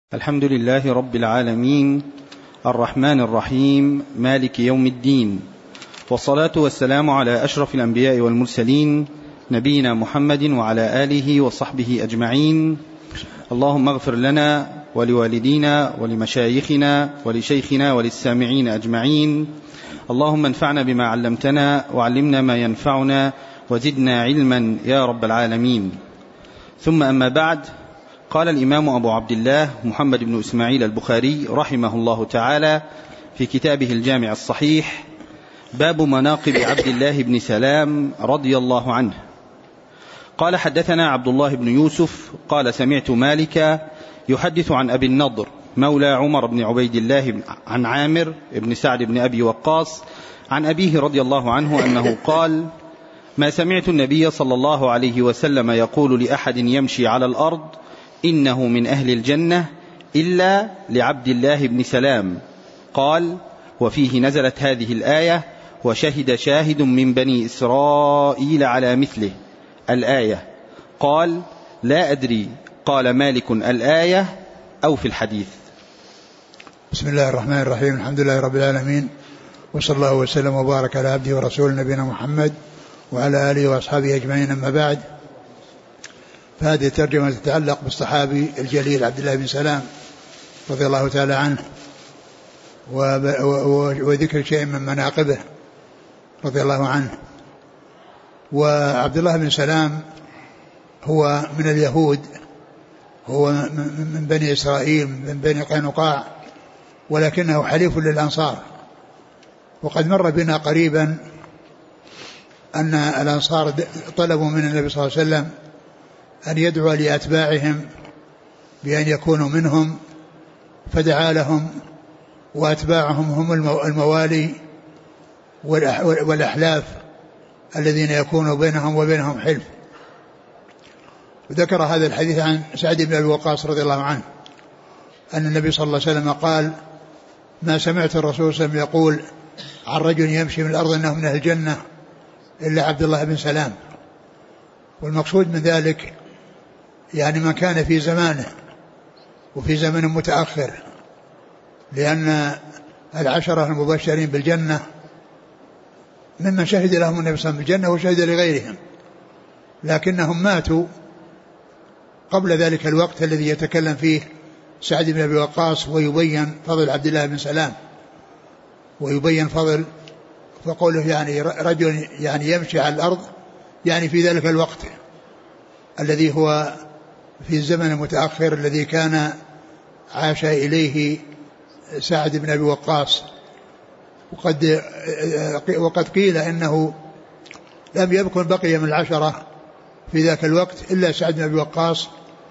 الحمد لله رب العالمين الرحمن الرحيم مالك يوم الدين، والصلاة والسلام على أشرف الأنبياء والمرسلين نبينا محمد وعلى آله وصحبه أجمعين. اللهم اغفر لنا ولوالدينا ولمشايخنا ولشيخنا وللسامعين أجمعين. اللهم انفعنا بما علمتنا وعلمنا ما ينفعنا وزدنا علما يا رب العالمين. ثم أما بعد، قال الإمام أبو عبد الله محمد بن إسماعيل البخاري رحمه الله تعالى في كتابه الجامع الصحيح: باب مناقب عبد الله بن سلام رضي الله عنه. قال: حدثنا عبد الله بن يوسف قال: سمعت مالك يحدث عن أبي النضر مولى عمر بن عبيد الله عن عامر بن سعد بن أبي وقاص عن أبيه رضي الله عنه أنه قال: ما سمعت النبي صلى الله عليه وسلم يقول لأحد يمشي على الأرض إنه من أهل الجنة إلا لعبد الله بن سلام. قال: وفيه نزلت هذه الآية: وشهد شاهد من بني إسرائيل على مثله الآية. قال: لا أدري قال مالك الآية أو في الحديث. بسم الله الرحمن الرحيم. الحمد لله رب العالمين، وصلى الله وسلم وبارك على عبده ورسوله نبينا محمد وعلى آله وأصحابه أجمعين. أما بعد، فهذه الترجمة تتعلق بالصحابي الجليل عبد الله بن سلام رضي الله تعالى عنه، وذكر شيء من مناقبه رضي الله عنه. وعبد الله بن سلام هو من اليهود، هو من بني إسرائيل، من بني قينقاع، ولكنه حليف للأنصار. وقد مر بنا قريبا أن الأنصار طلبوا من النبي صلى الله عليه وسلم أن يدعو لأتباعهم بأن يكونوا منهم، فدعا لهم، وأتباعهم هم الموالي والأحلاف الذين يكون بينهم وبينهم حلف. وذكر هذا الحديث عن سعد بن أبي وقاص رضي الله عنه أن النبي صلى الله عليه وسلم قال: ما سمعت الرسول صلى الله عليه وسلم يقول عن رجل يمشي من الأرض أنه من أهل الجنة إلا عبد الله بن سلام. والمقصود من ذلك يعني من كان في زمانه وفي زمن متأخر، لأن العشرة المبشرين بالجنة ممن شهد لهم النبي صلى الله عليه وسلم بالجنة وشهد لغيرهم، لكنهم ماتوا قبل ذلك الوقت الذي يتكلم فيه سعد بن أبي وقاص ويبين فضل عبد الله بن سلام، ويبين فضل، فقوله يعني رجل يعني يمشي على الأرض، يعني في ذلك الوقت الذي هو في الزمن المتأخر الذي كان عاش إليه سعد بن أبي وقاص. وقد قيل إنه لم يكن بقي من العشرة في ذاك الوقت إلا سعد بن أبي وقاص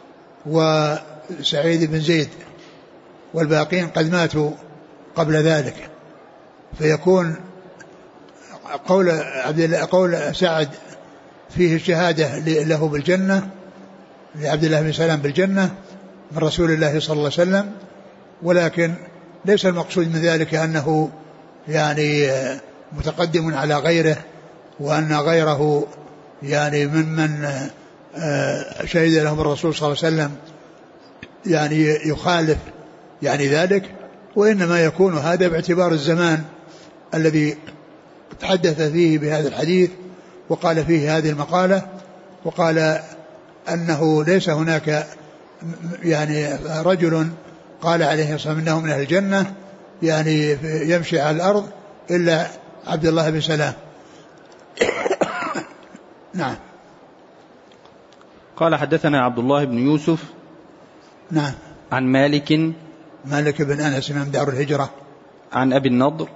وسعيد بن زيد، والباقين قد ماتوا قبل ذلك. فيكون قول سعد فيه الشهادة له بالجنة، لعبد الله بن سلام بالجنة من رسول الله صلى الله عليه وسلم، ولكن ليس المقصود من ذلك أنه يعني متقدم على غيره، وأن غيره يعني ممن شهد لهم الرسول صلى الله عليه وسلم يعني يخالف يعني ذلك. وإنما يكون هذا باعتبار الزمان الذي تحدث فيه بهذا الحديث وقال فيه هذه المقالة، وقال أنه ليس هناك يعني رجل قال عليه الصلاة والسلام إنه من أهل الجنة يعني يمشي على الأرض إلا عبد الله بن سلام. نعم. قال: حدثنا عبد الله بن يوسف نعم عن مالك بن أنس من دار الهجرة عن أبي النضر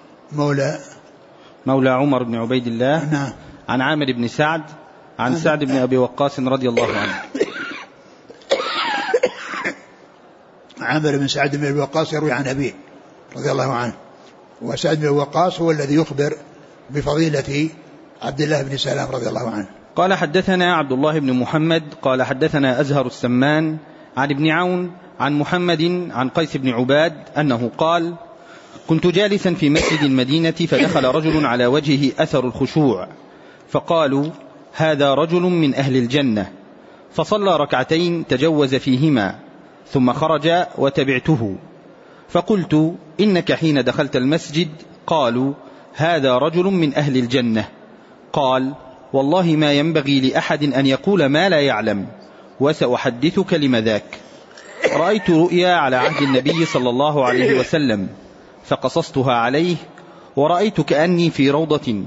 مولى عمر بن عبيد الله نعم عن عامر بن سعد عن سعد بن أبي وقاص رضي الله عنه. عامر بن سعد بن أبي وقاص يروي عن أبيه رضي الله عنه، وسعد بن أبي وقاص هو الذي يخبر بفضيلة عبد الله بن سلام رضي الله عنه. قال: حدثنا عبد الله بن محمد قال: حدثنا أزهر السمان عن ابن عون عن محمد عن قيس بن عباد أنه قال: كنت جالسا في مسجد المدينة فدخل رجل على وجهه أثر الخشوع، فقالوا: هذا رجل من أهل الجنة. فصلى ركعتين تجوز فيهما، ثم خرج وتبعته، فقلت: إنك حين دخلت المسجد قالوا هذا رجل من أهل الجنة. قال: والله ما ينبغي لأحد أن يقول ما لا يعلم، وسأحدثك لم ذاك. رأيت رؤيا على عهد النبي صلى الله عليه وسلم فقصصتها عليه، ورأيت كأني في روضة،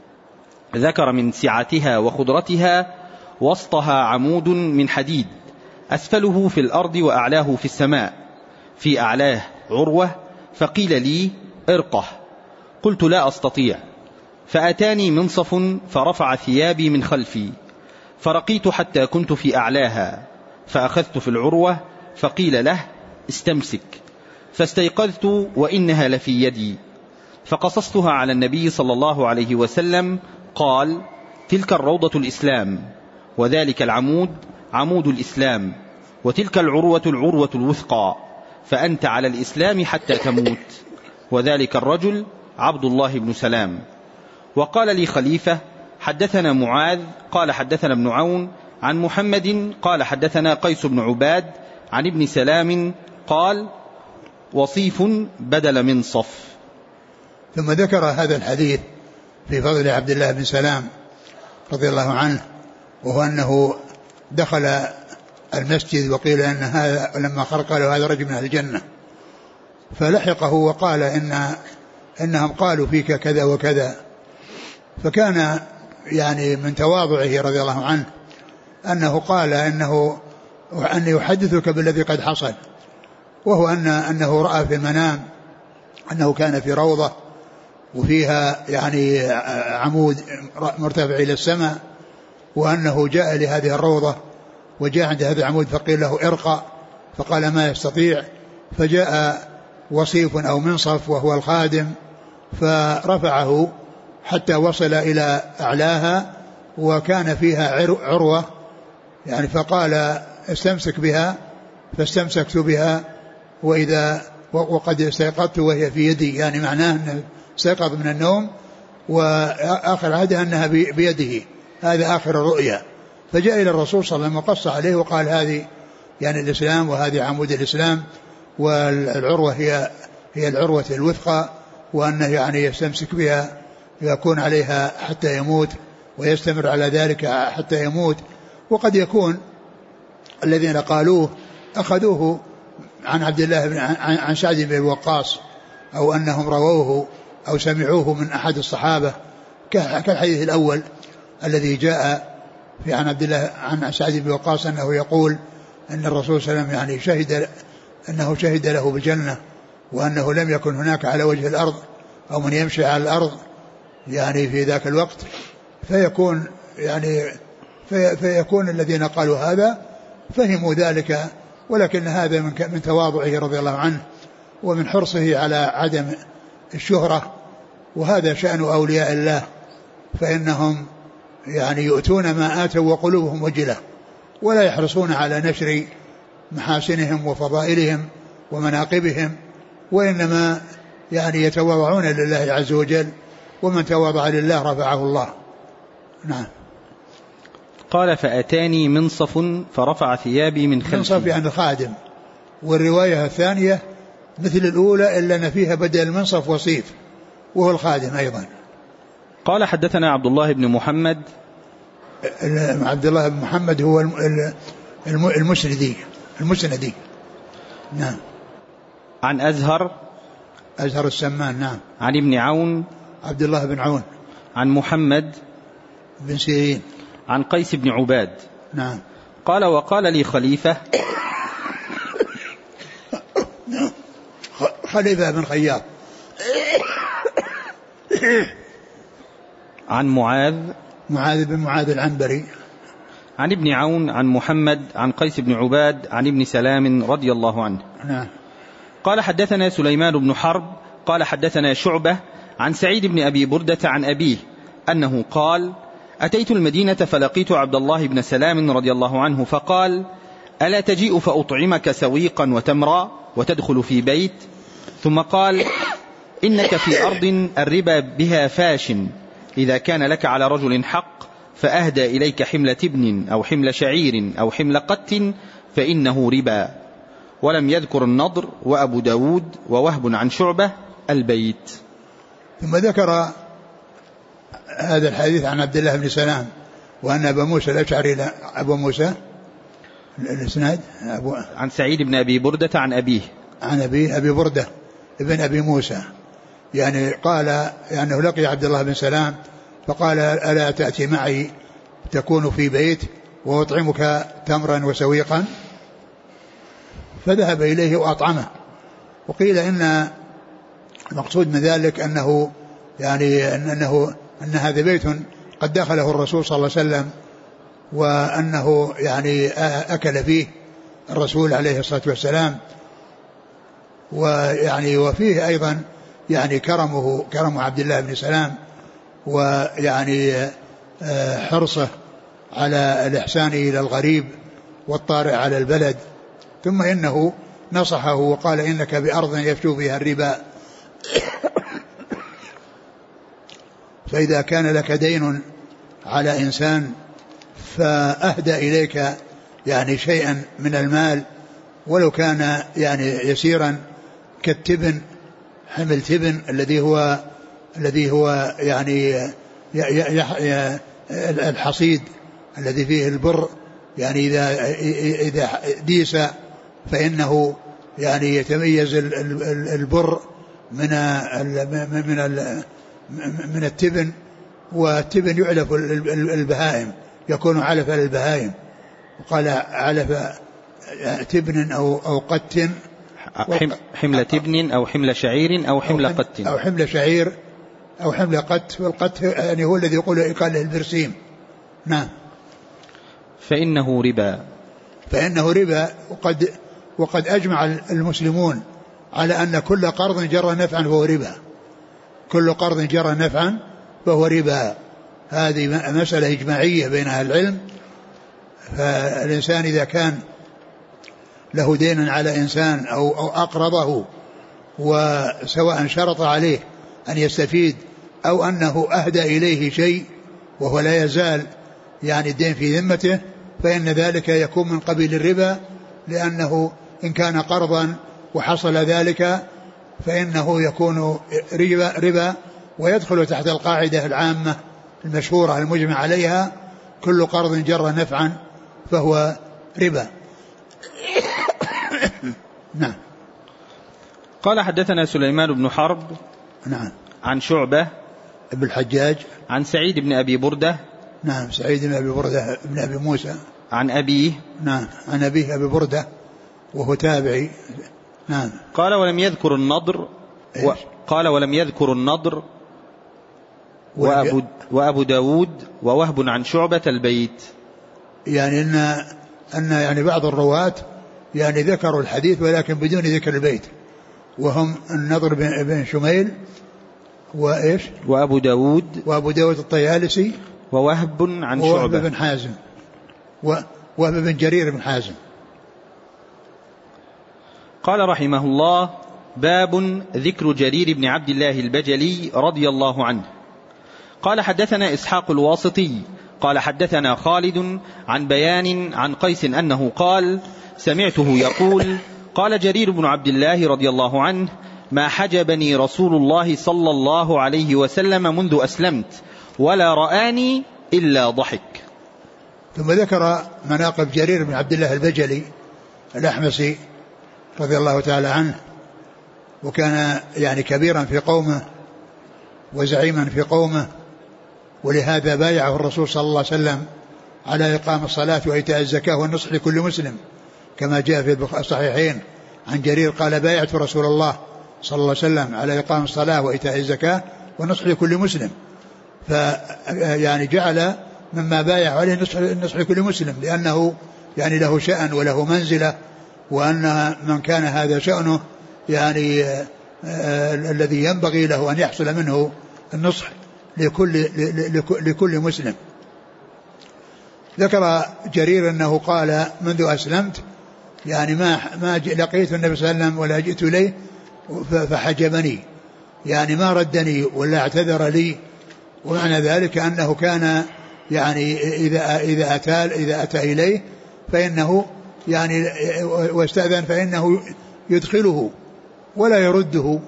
ذكر من سعتها وخضرتها وسطها عمود من حديد، أسفله في الأرض وأعلاه في السماء، في أعلاه عروة، فقيل لي: ارقه. قلت: لا أستطيع. فأتاني منصف فرفع ثيابي من خلفي، فرقيت حتى كنت في أعلاها، فأخذت في العروة، فقيل له: استمسك. فاستيقظت وإنها لفي يدي، فقصصتها على النبي صلى الله عليه وسلم. قال: تلك الروضة الإسلام، وذلك العمود عمود الإسلام، وتلك العروة العروة الوثقى، فأنت على الإسلام حتى تموت. وذلك الرجل عبد الله بن سلام. وقال لي خليفة: حدثنا معاذ قال حدثنا ابن عون عن محمد قال حدثنا قيس بن عباد عن ابن سلام قال: وصيف بدل منصف. ثم ذكر هذا الحديث في فضل عبد الله بن سلام رضي الله عنه، وهو أنه دخل المسجد وقيل أن هذا، لما خرج قالوا هذا رجل من أهل الجنة، فلحقه وقال إنهم قالوا فيك كذا وكذا. فكان يعني من تواضعه رضي الله عنه أنه قال أني أحدثك بالذي قد حصل، وهو أنه رأى في المنام أنه كان في روضة وفيها يعني عمود مرتفع إلى السماء، وأنه جاء لهذه الروضة وجاء عند هذا العمود فقيل له ارقى، فقال ما يستطيع، فجاء وصيف أو منصف وهو الخادم فرفعه حتى وصل إلى أعلاها، وكان فيها عروة يعني، فقال استمسك بها، فاستمسكت بها، وقد استيقظت وهي في يدي، يعني معناه أنه استيقظ من النوم وآخر عهده أنها بيده، هذا آخر الرؤيا. فجاء إلى الرسول صلى الله عليه وسلم وقص عليه وقال هذه يعني الإسلام، وهذه عمود الإسلام، والعروة هي العروة الوثقى، وأنه يعني يستمسك بها يكون عليها حتى يموت، ويستمر على ذلك حتى يموت. وقد يكون الذين قالوه أخذوه عن عبد الله عن سعد بن وقاص، أو أنهم رووه أو سمعوه من أحد الصحابة، كالحديث الأول الذي جاء في عن عبد الله عن سعد بن وقاص أنه يقول أن الرسول صلى الله عليه وسلم يعني شهد له بالجنة، وأنه لم يكن هناك على وجه الأرض أو من يمشي على الأرض يعني في ذاك الوقت، فيكون الذين قالوا هذا فهموا ذلك، ولكن هذا من تواضعه رضي الله عنه ومن حرصه على عدم الشهرة، وهذا شأن أولياء الله، فإنهم يعني يؤتون ما آتوا وقلوبهم وجلة، ولا يحرصون على نشر محاسنهم وفضائلهم ومناقبهم، وإنما يعني يتواضعون لله عز وجل، ومن تواضع لله رفعه الله. نعم. قال: فأتاني منصف فرفع ثيابي من خلفي. منصف يعني الخادم، والرواية الثانية مثل الأولى إلا أن فيها بدل المنصف وصيف وهو الخادم أيضا. قال: حدثنا عبد الله بن محمد. عبد الله بن محمد هو المسندي. نعم. عن أزهر السمان. نعم. عن ابن عون عبد الله بن عون. عن محمد بن سيرين. عن قيس بن عباد. نعم. قال: وقال لي خليفة خليفة بن خياط. عن معاذ بن معاذ العنبري. عن ابن عون عن محمد عن قيس بن عباد عن ابن سلام رضي الله عنه. نعم. قال: حدثنا سليمان بن حرب قال حدثنا شعبة عن سعيد بن أبي بردة عن أبيه أنه قال: أتيت المدينة فلقيت عبد الله بن سلام رضي الله عنه فقال: ألا تجيء فأطعمك سويقا وتمرا وتدخل في بيت؟ ثم قال: إنك في أرض الربا بها فاش، إذا كان لك على رجل حق فأهدى إليك حمل تبن أو حمل شعير أو حمل قت فإنه ربا، ولم يذكر النضر وأبو داود ووهب عن شعبة البيت. ثم ذكر هذا الحديث عن عبد الله بن سلام وأن أبا موسى الأشعري أبو موسى الإسناد عن سعيد بن أبي بردة عن أبيه عن أبي بردة ابن أبي موسى يعني قال يعني لقي عبد الله بن سلام فقال ألا تأتي معي تكون في بيت وأطعمك تمرا وسويقا فذهب إليه وأطعمه. وقيل إن المقصود من ذلك أنه يعني أن هذا بيت قد دخله الرسول صلى الله عليه وسلم وأنه يعني أكل فيه الرسول عليه الصلاة والسلام ويعني وفيه أيضا يعني كرم عبد الله بن سلام ويعني حرصه على الإحسان إلى الغريب والطارئ على البلد. ثم إنه نصحه وقال إنك بأرض يفشو فيها الربا فإذا كان لك دين على إنسان فأهدى إليك يعني شيئا من المال ولو كان يعني يسيرا كالتبن حمل تبن الذي هو يعني الحصيد الذي فيه البر يعني إذا ديس فإنه يعني يتميز البر من التبن والتبن يعلف البهائم يكون علف للبهائم وقال علف تبن أو قت حمل تبن أو حمل شعير أو حمل قت أو حمل شعير أو حمل قت والقت يعني هو الذي قال له البرسيم. نعم. فإنه ربا وقد أجمع المسلمون على أن كل قرض جر نفعا فهو ربا. كل قرض جر نفعا فهو ربا. هذه مسألة إجماعية بين أهل العلم. فالإنسان إذا كان له دين على إنسان أو أقرضه وسواء شرط عليه أن يستفيد أو أنه أهدى إليه شيء وهو لا يزال يعني الدين في ذمته فإن ذلك يكون من قبيل الربا لأنه إن كان قرضا وحصل ذلك فإنه يكون ربا ويدخل تحت القاعدة العامة المشهورة المجمع عليها كل قرض جر نفعا فهو ربا. نعم. قال حدثنا سليمان بن حرب نعم عن شعبة ابن الحجاج عن سعيد بن أبي بردة نعم سعيد بن أبي بردة ابن أبي موسى عن أبيه نعم عن أبيه أبي بردة وهو تابعي. نعم. قال ولم يذكر النضر وأبو داود ووهب عن شعبة البيت. يعني أن يعني بعض الرواة يعني ذكروا الحديث ولكن بدون ذكر البيت وهم النضر بن شميل وإيش وأبو داود الطيالسي ووهب عن شعبة ووهب بن حازم ووهب بن جرير بن حازم. قال رحمه الله باب ذكر جرير بن عبد الله البجلي رضي الله عنه. قال حدثنا إسحاق الواسطي قال حدثنا خالد عن بيان عن قيس أنه قال سمعته يقول قال جرير بن عبد الله رضي الله عنه ما حجبني رسول الله صلى الله عليه وسلم منذ أسلمت ولا رآني إلا ضحك. ثم ذكر مناقب جرير بن عبد الله البجلي الأحمسي رضي الله تعالى عنه وكان يعني كبيرا في قومه وزعيما في قومه ولهذا بايعه الرسول صلى الله عليه وسلم على إقام الصلاة وإيتاء الزكاة والنصح لكل مسلم كما جاء في الصحيحين عن جرير قال بايعت رسول الله صلى الله عليه وسلم على إقام الصلاة وإيتاء الزكاة والنصح لكل مسلم. فيعني جعل مما بايع عليه النصح لكل مسلم لأنه يعني له شأن وله منزلة وأن من كان هذا شأنه يعني الذي ينبغي له أن يحصل منه النصح لكل مسلم. ذكر جرير أنه قال منذ أسلمت يعني ما لقيت النبي صلى الله عليه وسلم ولا جئت إليه فحجبني يعني ما ردني ولا اعتذر لي. ومعنى ذلك أنه كان يعني إذا أتى إليه فإنه يعني واستأذن فإنه يدخله ولا يرده،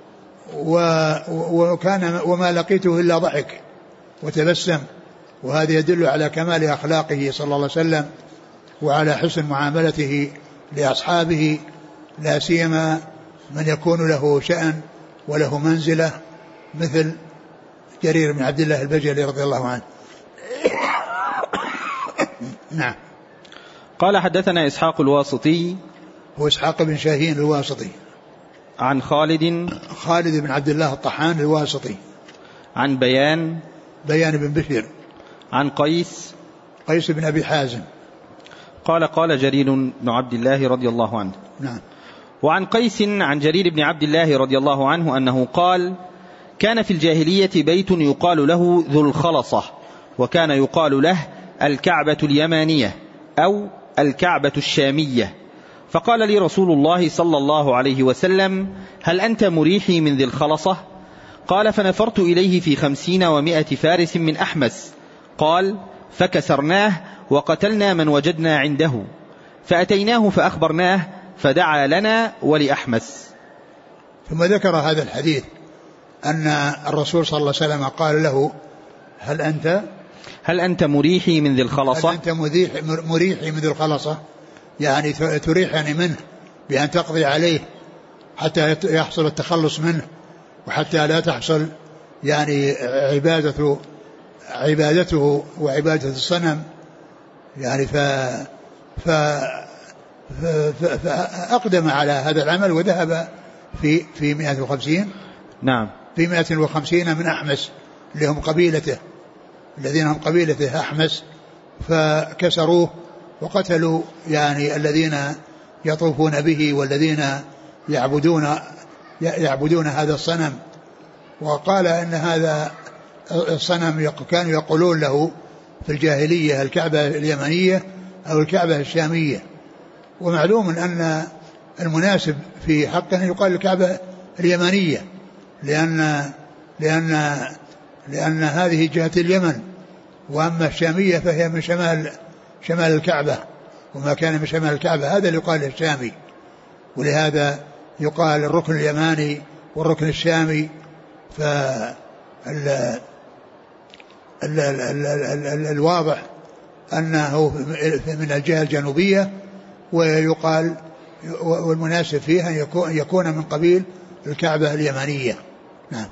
وكان وما لقيته إلا ضحك وتبسم، وهذا يدل على كمال أخلاقه صلى الله عليه وسلم وعلى حسن معاملته لأصحابه، لا سيما من يكون له شأن وله منزلة مثل جرير بن عبد الله البجلي رضي الله عنه. نعم. قال حدثنا إسحاق الواسطي، هو إسحاق بن شاهين الواسطي، عن خالد بن عبد الله الطحان الواسطي، عن بيان بن بشير، عن قيس بن أبي حازم. قال جرير بن عبد الله رضي الله عنه. نعم. وعن قيس عن جرير بن عبد الله رضي الله عنه أنه قال: كان في الجاهلية بيت يقال له ذو الخلصة، وكان يقال له الكعبة اليمانية أو الكعبة الشامية، فقال لي رسول الله صلى الله عليه وسلم: هل أنت مريحي من ذي الخلصة؟ قال: فنفرت إليه في 50 و100 فارس من أحمس. قال: فكسرناه وقتلنا من وجدنا عنده، فأتيناه فأخبرناه فدعا لنا ولأحمس. ثم ذكر هذا الحديث أن الرسول صلى الله عليه وسلم قال له: هل أنت مريحي من ذي الخلصة؟ هل أنت مريحي من ذي الخلصة، يعني تريحني منه بأن تقضي عليه حتى يحصل التخلص منه، وحتى لا تحصل يعني عبادته وعبادة الصنم، يعني فأقدم على هذا العمل وذهب في 150. نعم. في 150 من أحمس اللي هم قبيلته، الذين هم قبيلته أحمس، فكسروه وقتلوا يعني الذين يطوفون به والذين يعبدون هذا الصنم. وقال إن هذا الصنم كانوا يقولون له في الجاهلية الكعبة اليمنية أو الكعبة الشامية، ومعلوم أن المناسب في حقه يقال الكعبة اليمنية، لأن هذه جهة اليمن، وأما الشامية فهي من شمال الكعبة، وما كان من شمال الكعبة هذا اللي يقال الشامي، ولهذا يقال الركن اليماني والركن الشامي. الواضح أنه من الجهة الجنوبية، ويقال والمناسب فيها أن يكون من قبيل الكعبة اليمنية. نعم.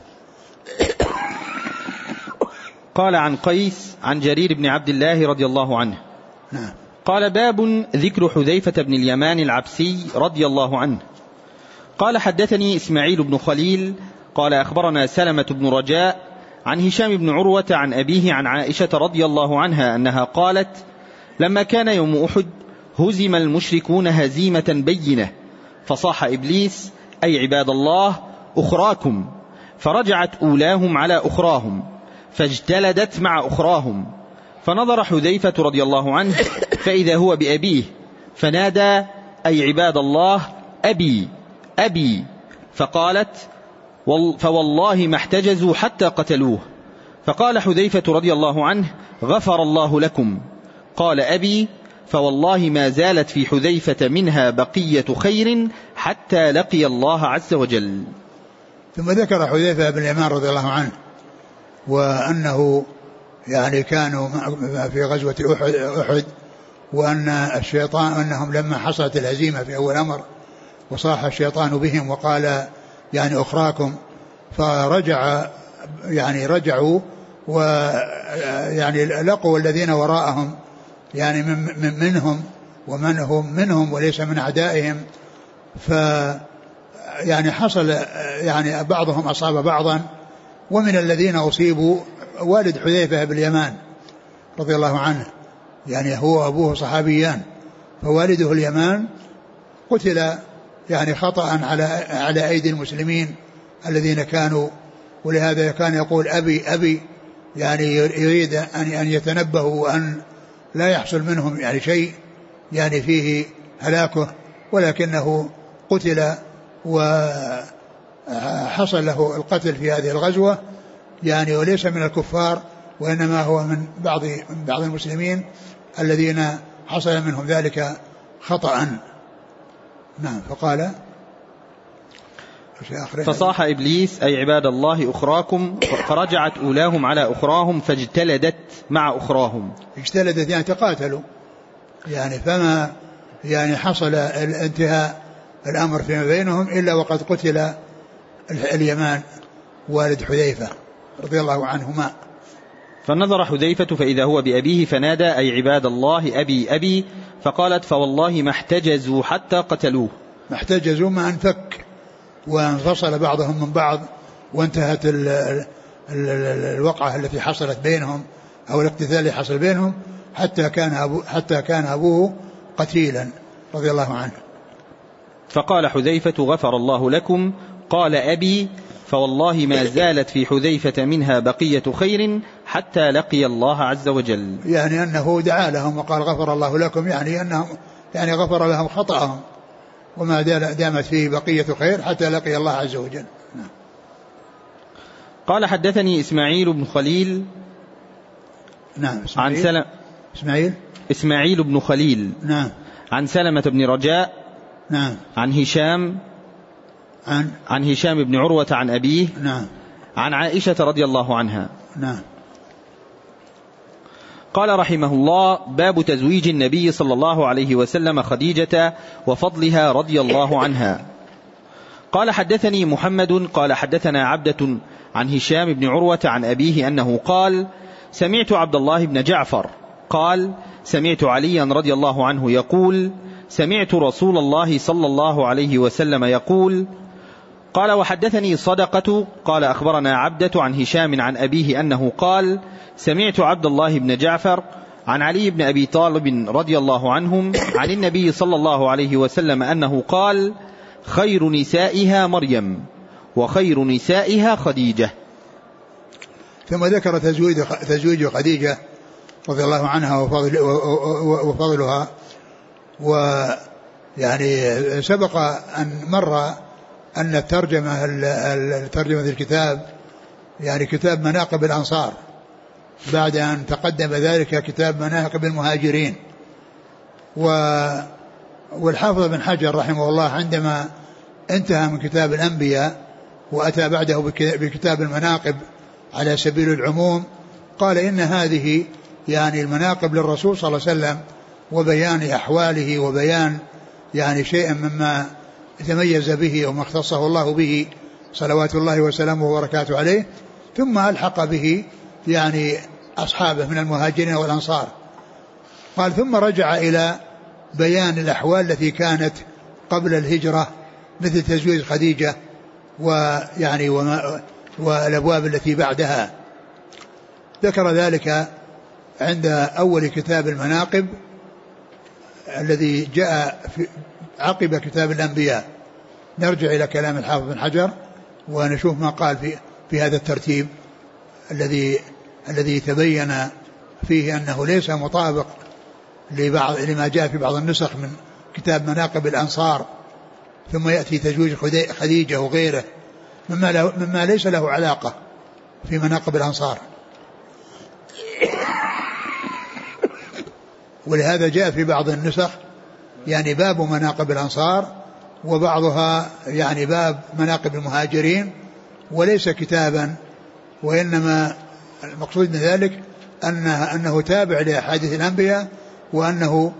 قال عن قيس عن جرير بن عبد الله رضي الله عنه. نعم. قال: باب ذكر حذيفة بن اليمان العبسي رضي الله عنه. قال: حدثني إسماعيل بن خليل قال: أخبرنا سلمة بن رجاء عن هشام بن عروة عن أبيه عن عائشة رضي الله عنها أنها قالت: لما كان يوم أحد هزم المشركون هزيمة بينة، فصاح إبليس: أي عباد الله أخراكم، فرجعت أولاهم على أخراهم، فاجتلدت مع أخراهم، فنظر حذيفة رضي الله عنه فإذا هو بأبيه، فنادى: أي عباد الله أبي أبي، فقالت: فوالله ما احتجزوا حتى قتلوه. فقال حذيفة رضي الله عنه: غفر الله لكم. قال: أبي، فوالله ما زالت في حذيفة منها بقية خير حتى لقي الله عز وجل. ثم ذكر حذيفة بن اليمان رضي الله عنه وأنه يعني كانوا في غزوة أحد، وأن الشيطان أنهم لما حصلت الهزيمة في أول أمر وصاح الشيطان بهم وقال يعني أخراكم، رجعوا ويعني لقوا الذين وراءهم يعني منهم ومن هم منهم وليس من أعدائهم، يعني حصل يعني بعضهم أصاب بعضا، ومن الذين أصيبوا والد حذيفة بن اليمان رضي الله عنه، يعني هو أبوه صحابيان، فوالده اليمان قتل يعني خطأ على أيدي المسلمين الذين كانوا، ولهذا كان يقول أبي أبي، يعني يريد أن يتنبهوا وأن لا يحصل منهم يعني شيء يعني فيه هلاكه، ولكنه قتل وحصل له القتل في هذه الغزوة، يعني وليس من الكفار وإنما هو من بعض المسلمين الذين حصل منهم ذلك خطأ. نعم. فقال فصاح إبليس أي عباد الله أخراكم، فرجعت أولاهم على أخراهم فاجتلدت مع أخراهم. اجتلدت يعني تقاتلوا، يعني فما يعني حصل الانتهاء الأمر فيما بينهم إلا وقد قتل اليمان والد حذيفة رضي الله عنهما. فنظر حذيفة فإذا هو بأبيه فنادى أي عباد الله أبي أبي، فقالت فوالله ما احتجزوا حتى قتلوه. ما احتجزوا ما انفك وانفصل بعضهم من بعض وانتهت الوقعة التي حصلت بينهم أو الاقتتال اللي حصل بينهم حتى كان أبوه قتيلا رضي الله عنه. فقال حذيفة غفر الله لكم. قال أبي فوالله ما زالت في حذيفة منها بقية خير حتى لقي الله عز وجل. يعني أنه دعا لهم وقال غفر الله لكم، يعني أنهم يعني غفر لهم خطأهم وما دامت فيه بقية خير حتى لقي الله عز وجل. قال حدثني إسماعيل بن خليل. نعم. عن إسماعيل بن خليل. نعم. عن سلمة بن رجاء. نعم. عن هشام بن عروة عن أبيه. نعم. عن عائشة رضي الله عنها. نعم. قال رحمه الله: باب تزويج النبي صلى الله عليه وسلم خديجة وفضلها رضي الله عنها. قال حدثني محمد قال حدثنا عبدة عن هشام بن عروة عن أبيه أنه قال: سمعت عبد الله بن جعفر قال: سمعت عليا رضي الله عنه يقول: سمعت رسول الله صلى الله عليه وسلم يقول. قال وحدثني صدقة قال أخبرنا عبدة عن هشام عن أبيه أنه قال: سمعت عبد الله بن جعفر عن علي بن أبي طالب رضي الله عنهم عن النبي صلى الله عليه وسلم أنه قال: خير نسائها مريم وخير نسائها خديجة. ثم ذكر تزويج خديجة رضي الله عنها وفضلها. ويعني سبق أن مر أن الترجمة الكتاب يعني كتاب مناقب الأنصار، بعد أن تقدم ذلك كتاب مناقب المهاجرين. والحافظ بن حجر رحمه الله عندما انتهى من كتاب الأنبياء وأتى بعده بكتاب المناقب على سبيل العموم، قال إن هذه يعني المناقب للرسول صلى الله عليه وسلم وبيان أحواله وبيان يعني شيء مما تميز به وما اختصه الله به صلوات الله وسلامه وبركاته عليه، ثم ألحق به يعني أصحابه من المهاجرين والأنصار. قال ثم رجع إلى بيان الأحوال التي كانت قبل الهجرة مثل تزويج خديجة ويعني والأبواب التي بعدها. ذكر ذلك عند أول كتاب المناقب الذي جاء عقب كتاب الأنبياء. نرجع إلى كلام الحافظ بن حجر ونشوف ما قال في هذا الترتيب الذي تبين فيه أنه ليس مطابق لما جاء في بعض النسخ من كتاب مناقب الأنصار، ثم يأتي تزويج خديجة وغيره مما ليس له علاقة في مناقب الأنصار. ولهذا جاء في بعض النسخ يعني باب مناقب الأنصار وبعضها يعني باب مناقب المهاجرين، وليس كتابا، وإنما المقصود من ذلك أنه تابع لأحاديث الأنبياء، وأنه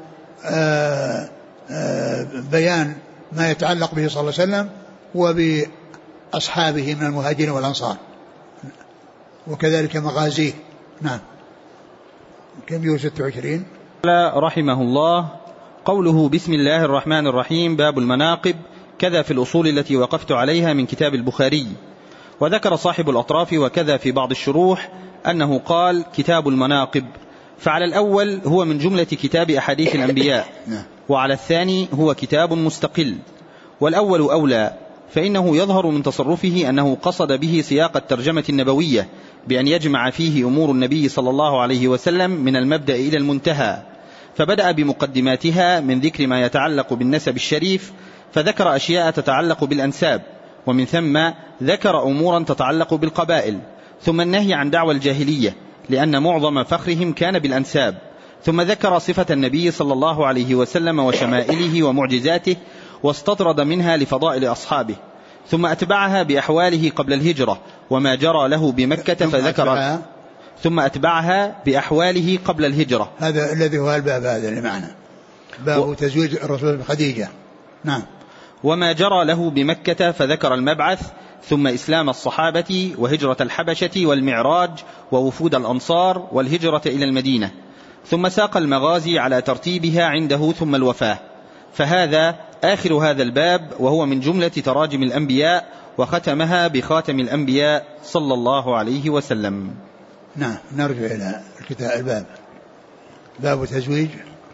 بيان ما يتعلق به صلى الله عليه وسلم وبأصحابه من المهاجرين والأنصار وكذلك مغازيه. نعم. كم يوم 26. رحمه الله: قوله بسم الله الرحمن الرحيم باب المناقب كذا في الأصول التي وقفت عليها من كتاب البخاري. وذكر صاحب الأطراف وكذا في بعض الشروح أنه قال كتاب المناقب، فعلى الأول هو من جملة كتاب أحاديث الأنبياء، وعلى الثاني هو كتاب مستقل. والأول أولى، فإنه يظهر من تصرفه أنه قصد به سياق الترجمة النبوية بأن يجمع فيه أمور النبي صلى الله عليه وسلم من المبدأ إلى المنتهى، فبدأ بمقدماتها من ذكر ما يتعلق بالنسب الشريف، فذكر أشياء تتعلق بالأنساب، ومن ثم ذكر أمورا تتعلق بالقبائل، ثم النهي عن دعوى الجاهلية لأن معظم فخرهم كان بالأنساب، ثم ذكر صفة النبي صلى الله عليه وسلم وشمائله ومعجزاته واستطرد منها لفضائل أصحابه، ثم أتبعها بأحواله قبل الهجرة وما جرى له بمكة فذكر ثم أتبعها بأحواله قبل الهجرة. هذا الذي هو الباب هذا المعنى، باب تزويج الرسول بخديجة. نعم. وما جرى له بمكة فذكر المبعث ثم إسلام الصحابة وهجرة الحبشة والمعراج ووفود الأنصار والهجرة إلى المدينة، ثم ساق المغازي على ترتيبها عنده ثم الوفاة. فهذا آخر هذا الباب، وهو من جملة تراجم الأنبياء، وختمها بخاتم الأنبياء صلى الله عليه وسلم. نعم. نرجع إلى الكتاب. الباب باب تزويج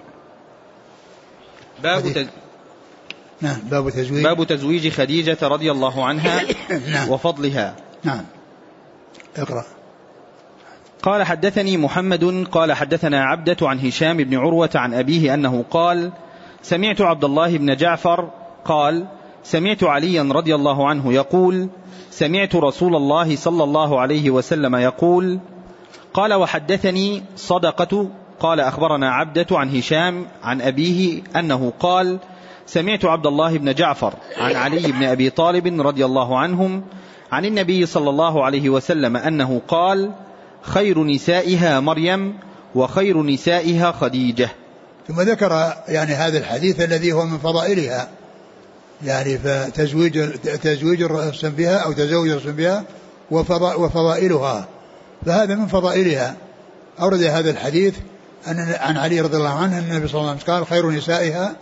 باب تزويج خديجة رضي الله عنها نعم. وفضلها. نعم. اقرأ. قال حدثني محمد قال حدثنا عبدة عن هشام بن عروة عن أبيه أنه قال سمعت عبد الله بن جعفر قال سمعت عليا رضي الله عنه يقول سمعت رسول الله صلى الله عليه وسلم يقول. قال وحدثني صدقة قال أخبرنا عبدة عن هشام عن أبيه أنه قال سمعت عبد الله بن جعفر عن علي بن أبي طالب رضي الله عنهم عن النبي صلى الله عليه وسلم أنه قال خير نسائها مريم وخير نسائها خديجة. ثم ذكر يعني هذا الحديث الذي هو من فضائلها، يعني فتزويج الرسول بها أو تزوج الرسول بها وفضائلها، فهذا من فضائلها. أورد هذا الحديث عن علي رضي الله عنه أن النبي صلى الله عليه وسلم قال خير نسائها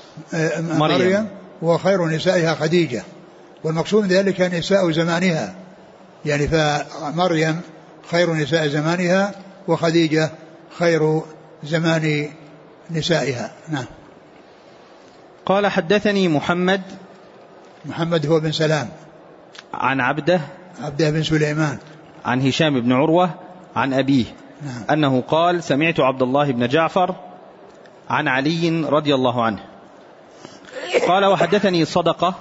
مريم وخير نسائها خديجة، والمقصود من ذلك نساء زمانها، يعني فمريم خير نساء زمانها وخديجة خير زمان نسائها. نعم. قال حدثني محمد هو بن سلام عن عبده بن سليمان عن هشام بن عروة عن أبيه نعم. أنه قال سمعت عبد الله بن جعفر عن علي رضي الله عنه قال وحدثني صدقة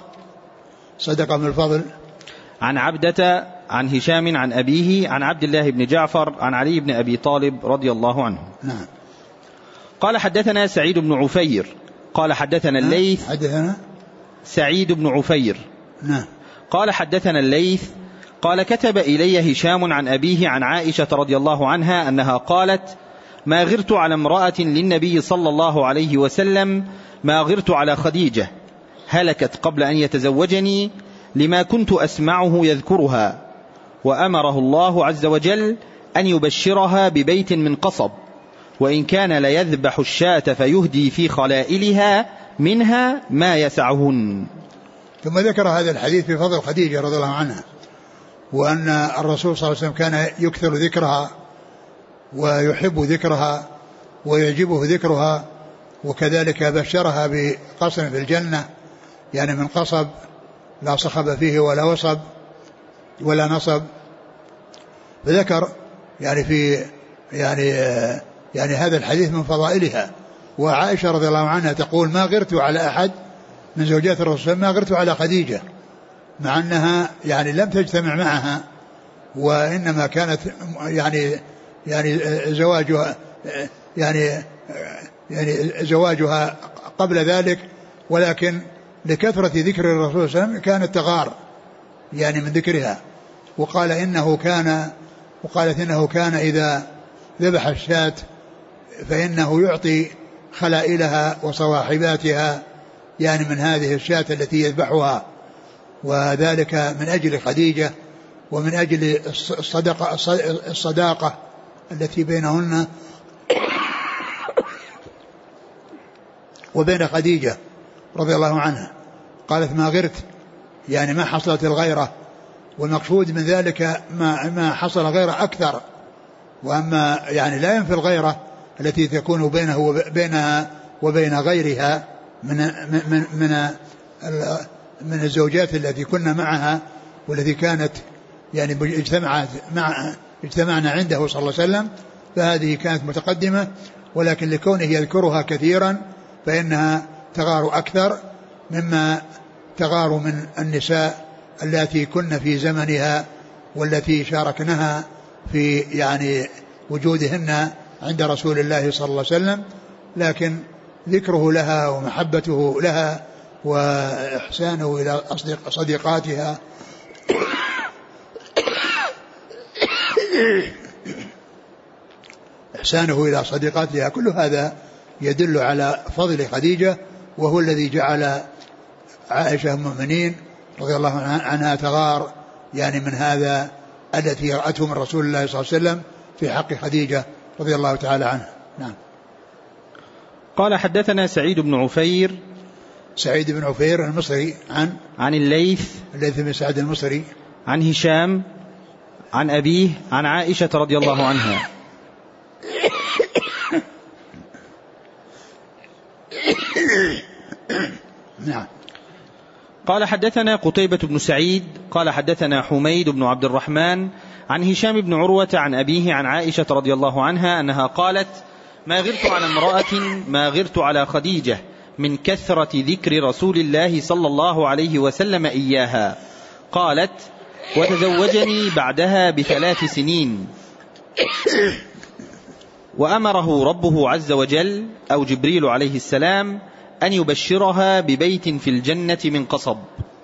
من الفضل عن عبدة عن هشام عن أبيه عن عبد الله بن جعفر عن علي بن أبي طالب رضي الله عنه. نعم. قال حدثنا سعيد بن عفير قال حدثنا الليث سعيد بن عفير نعم. قال حدثنا الليث قال كتب إلي هشام عن أبيه عن عائشة رضي الله عنها أنها قالت ما غرت على امرأة للنبي صلى الله عليه وسلم ما غرت على خديجة، هلكت قبل أن يتزوجني لما كنت أسمعه يذكرها، وأمره الله عز وجل أن يبشرها ببيت من قصب، وإن كان ليذبح الشاة فيهدي في خلائلها منها ما يسعهن. ثم ذكر هذا الحديث في فضل خديجة رضي الله عنها، وأن الرسول صلى الله عليه وسلم كان يكثر ذكرها ويحب ذكرها ويعجبه ذكرها، وكذلك بشرها بقصر في الجنة، يعني من قصب لا صخب فيه ولا وصب ولا نصب. فذكر يعني في يعني هذا الحديث من فضائلها. وعائشة رضي الله عنها تقول ما غرت على أحد من زوجات الرسول ما غرت على خديجة، مع أنها يعني لم تجتمع معها، وإنما كانت يعني زواجها زواجها قبل ذلك، ولكن لكثرة ذكر الرسول صلى الله عليه وسلم كانت تغار يعني من ذكرها. وقالت إنه كان إذا ذبح الشاة فإنه يعطي خلائلها وصواحباتها يعني من هذه الشاة التي يذبحها، وذلك من أجل خديجة ومن أجل الصداقة التي بينهن وبين خديجة رضي الله عنها. قالت ما غرت يعني ما حصلت الغيرة، والمقصود من ذلك ما حصل غيرة أكثر، وأما يعني لا ينفي الغيرة التي تكون بينها وبين غيرها من الزوجات التي كنا معها والتي كانت يعني اجتمعنا عنده صلى الله عليه وسلم، فهذه كانت متقدمة، ولكن لكونه يذكرها كثيرا فإنها تغار أكثر مما تغار من النساء التي كن في زمنها والتي شاركنها في يعني وجودهن عند رسول الله صلى الله عليه وسلم، لكن ذكره لها ومحبته لها وإحسانه إلى صديقاتها إحسانه إلى صديقاتها كل هذا يدل على فضل خديجة، وهو الذي جعل عائشة المؤمنين رضي الله عنها تغار يعني من هذا التي رأته من رسول الله صلى الله عليه وسلم في حق خديجة رضي الله تعالى عنها. نعم. قال حدثنا سعيد بن عفير، سعيد بن عفير المصري عن الليث بن سعد المصري عن هشام عن أبيه عن عائشة رضي الله عنها. نعم. قال حدثنا قتيبة بن سعيد قال حدثنا حميد بن عبد الرحمن عن هشام بن عروة عن أبيه عن عائشة رضي الله عنها أنها قالت: ما غرت على امرأة ما غرت على خديجة من كثرة ذكر رسول الله صلى الله عليه وسلم إياها. قالت: وتزوجني بعدها ب3 سنين، وأمره ربه عز وجل أو جبريل عليه السلام أن يبشرها ببيت في الجنة من قصب.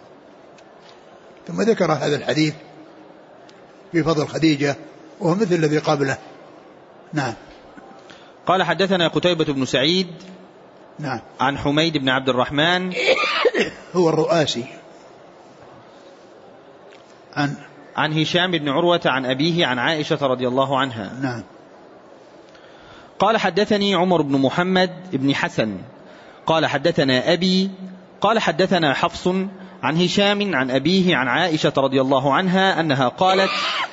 ثم ذكر هذا الحديث في فضل خديجة وهو مثل الذي قبله. نعم. قال حدثنا قتيبة بن سعيد نعم عن حميد بن عبد الرحمن هو الرؤاسي عن هشام بن عروة عن أبيه عن عائشة رضي الله عنها. نعم. قال حدثني عمر بن محمد بن حسن قال حدثنا أبي قال حدثنا حفص عن هشام عن أبيه عن عائشة رضي الله عنها أنها قالت: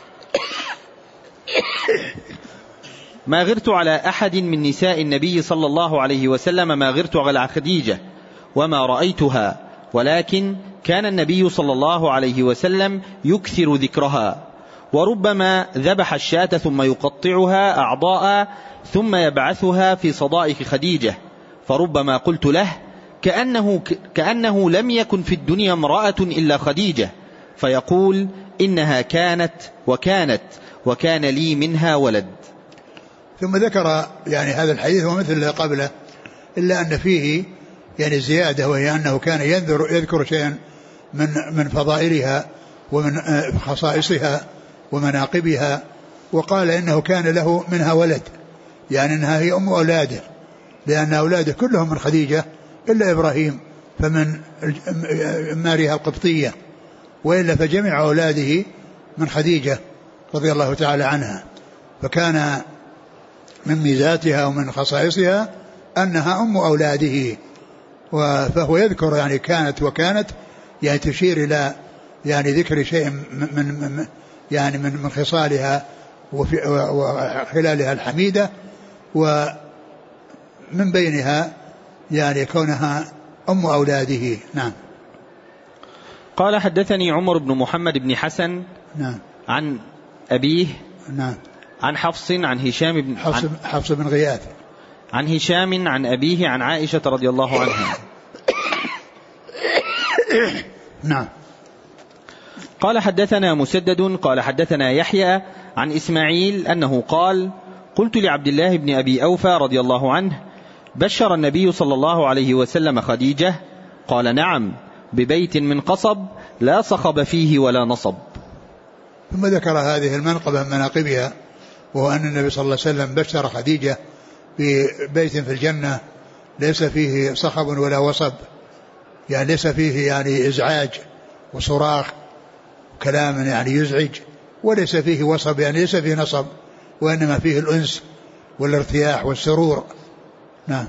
ما غرت على أحد من نساء النبي صلى الله عليه وسلم ما غرت على خديجة وما رأيتها، ولكن كان النبي صلى الله عليه وسلم يكثر ذكرها، وربما ذبح الشاة ثم يقطعها أعضاء ثم يبعثها في صدائق خديجة، فربما قلت له: كأنه لم يكن في الدنيا امرأة إلا خديجة، فيقول: إنها كانت وكان لي منها ولد. ثم ذكر يعني هذا الحديث ومثل اللي قبله، إلا أن فيه يعني زيادة، وهي أنه كان يذكر شيئا من فضائلها ومن خصائصها ومناقبها، وقال إنه كان له منها ولد، يعني أنها هي أم أولاده، لأن أولاده كلهم من خديجة إلا إبراهيم فمن ماريها القبطية، وإلا فجميع أولاده من خديجة رضي الله تعالى عنها. فكان من ميزاتها ومن خصائصها أنها أم أولاده، فهو يذكر يعني كانت يعني تشير إلى يعني ذكر شيء من خصالها وخلالها الحميدة، ومن بينها يعني كونها أم أولاده. نعم. قال حدثني عمر بن محمد بن حسن نعم عن أبيه نعم عن حفص عن هشام بن حفص بن غياث عن هشام عن أبيه عن عائشة رضي الله عنها. نعم. قال حدثنا مسدد قال حدثنا يحيى عن إسماعيل أنه قال: قلت لعبد الله بن أبي أوفى رضي الله عنه: بشر النبي صلى الله عليه وسلم خديجة؟ قال: نعم، ببيت من قصب لا صخب فيه ولا نصب. ثم ذكر هذه المنقبة من مناقبها، وهو أن النبي صلى الله عليه وسلم بشر خديجة ببيت في الجنة ليس فيه صخب ولا وصب، يعني ليس فيه يعني إزعاج وصراخ كلام يعني يزعج، وليس فيه وصب يعني ليس فيه نصب، وإنما فيه الأنس والارتياح والسرور. نعم.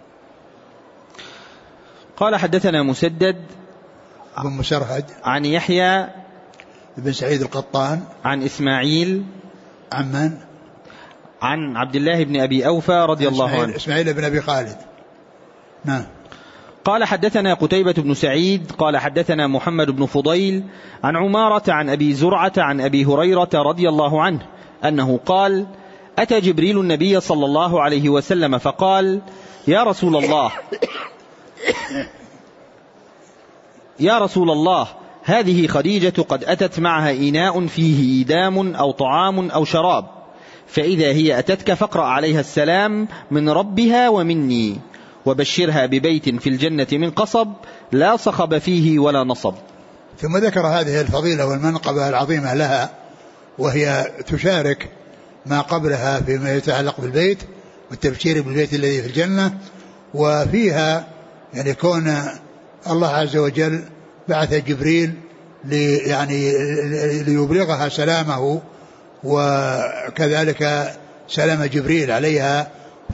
قال حدثنا مسدد بن مسرهد عن يحيى بن سعيد القطان عن إسماعيل عن من؟ عن عبد الله بن أبي أوفى رضي الله عنه. إسماعيل بن أبي خالد. نعم. قال حدثنا قتيبة بن سعيد قال حدثنا محمد بن فضيل عن عمارة عن أبي زرعة عن أبي هريرة رضي الله عنه أنه قال: أتى جبريل النبي صلى الله عليه وسلم فقال: يا رسول الله، هذه خديجة قد أتت معها إناء فيه إيدام أو طعام أو شراب، فإذا هي أتتك فاقرأ عليها السلام من ربها ومني، وبشرها ببيت في الجنة من قصب لا صخب فيه ولا نصب. ثم ذكر هذه الفضيلة والمنقبة العظيمة لها، وهي تشارك ما قبلها فيما يتعلق بالبيت والتبشير بالبيت الذي في الجنة. وفيها يعني كون الله عز وجل بعث جبريل ليبلغها سلامه، وكذلك سلام جبريل عليها،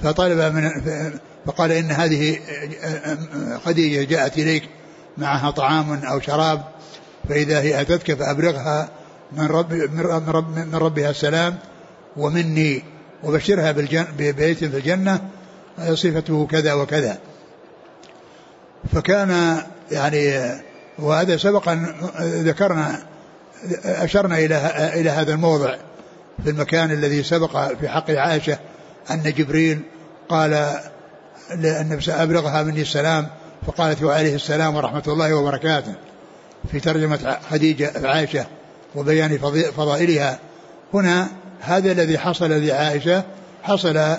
فقال إن هذه خديجة جاءت إليك معها طعام أو شراب، فإذا هي أتتك فأبلغها من ربها السلام ومني، وبشرها ببيت في الجنة صفته كذا وكذا. فكان يعني، وهذا سبقا ذكرنا أشرنا إلى هذا الموضع في المكان الذي سبق في حق عائشة، أن جبريل قال لأن أبلغها مني السلام، فقالت وعليه السلام ورحمة الله وبركاته، في ترجمة خديجة عائشة وبيان فضائلها. هنا هذا الذي حصل لعائشة حصل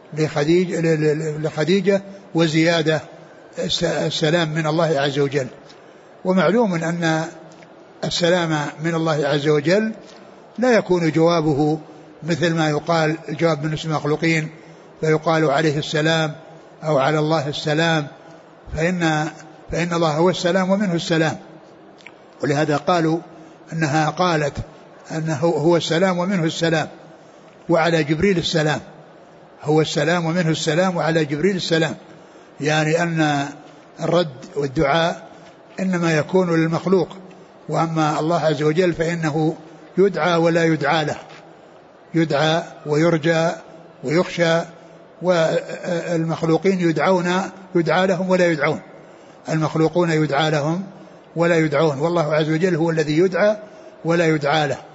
لخديجة وزيادة السلام من الله عز وجل. ومعلوم أن السلام من الله عز وجل لا يكون جوابه مثل ما يقال الجواب من اسم المخلوقين، فيقال عليه السلام أو على الله السلام، فإن الله هو السلام ومنه السلام. ولهذا قالوا أنها قالت أنه هو السلام ومنه السلام، وعلى جبريل السلام، هو السلام ومنه السلام وعلى جبريل السلام، يعني أن الرد والدعاء إنما يكون للمخلوق، وأما الله عز وجل فإنه يدعى ولا يدعى له، يدعى ويرجى ويخشى، والمخلوقين يدعى لهم ولا يدعون، المخلوقون يدعى لهم ولا يدعون، والله عز وجل هو الذي يدعى ولا يدعى له.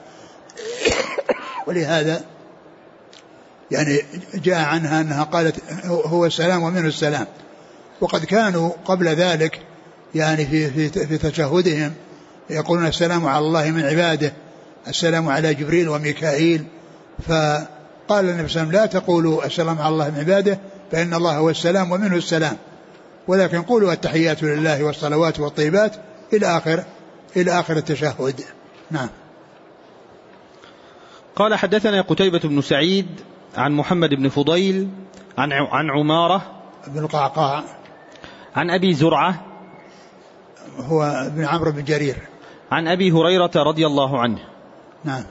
ولهذا يعني جاء عنها أنها قالت هو السلام ومنه السلام. وقد كانوا قبل ذلك يعني في تشهدهم يقولون السلام على الله من عباده، السلام على جبريل وميكائيل. فقال النبي صلى الله عليه وسلم لا تقولوا السلام على الله من عباده فإن الله هو السلام ومنه السلام، ولكن قولوا التحيات لله والصلوات والطيبات إلى آخر التشهد. نعم. قال حدثنا قتيبة بن سعيد عن محمد بن فضيل عن عمارة بن القعقاع عن أبي زرعة هو بن عمرو بن جرير عن أبي هريرة رضي الله عنه. نعم.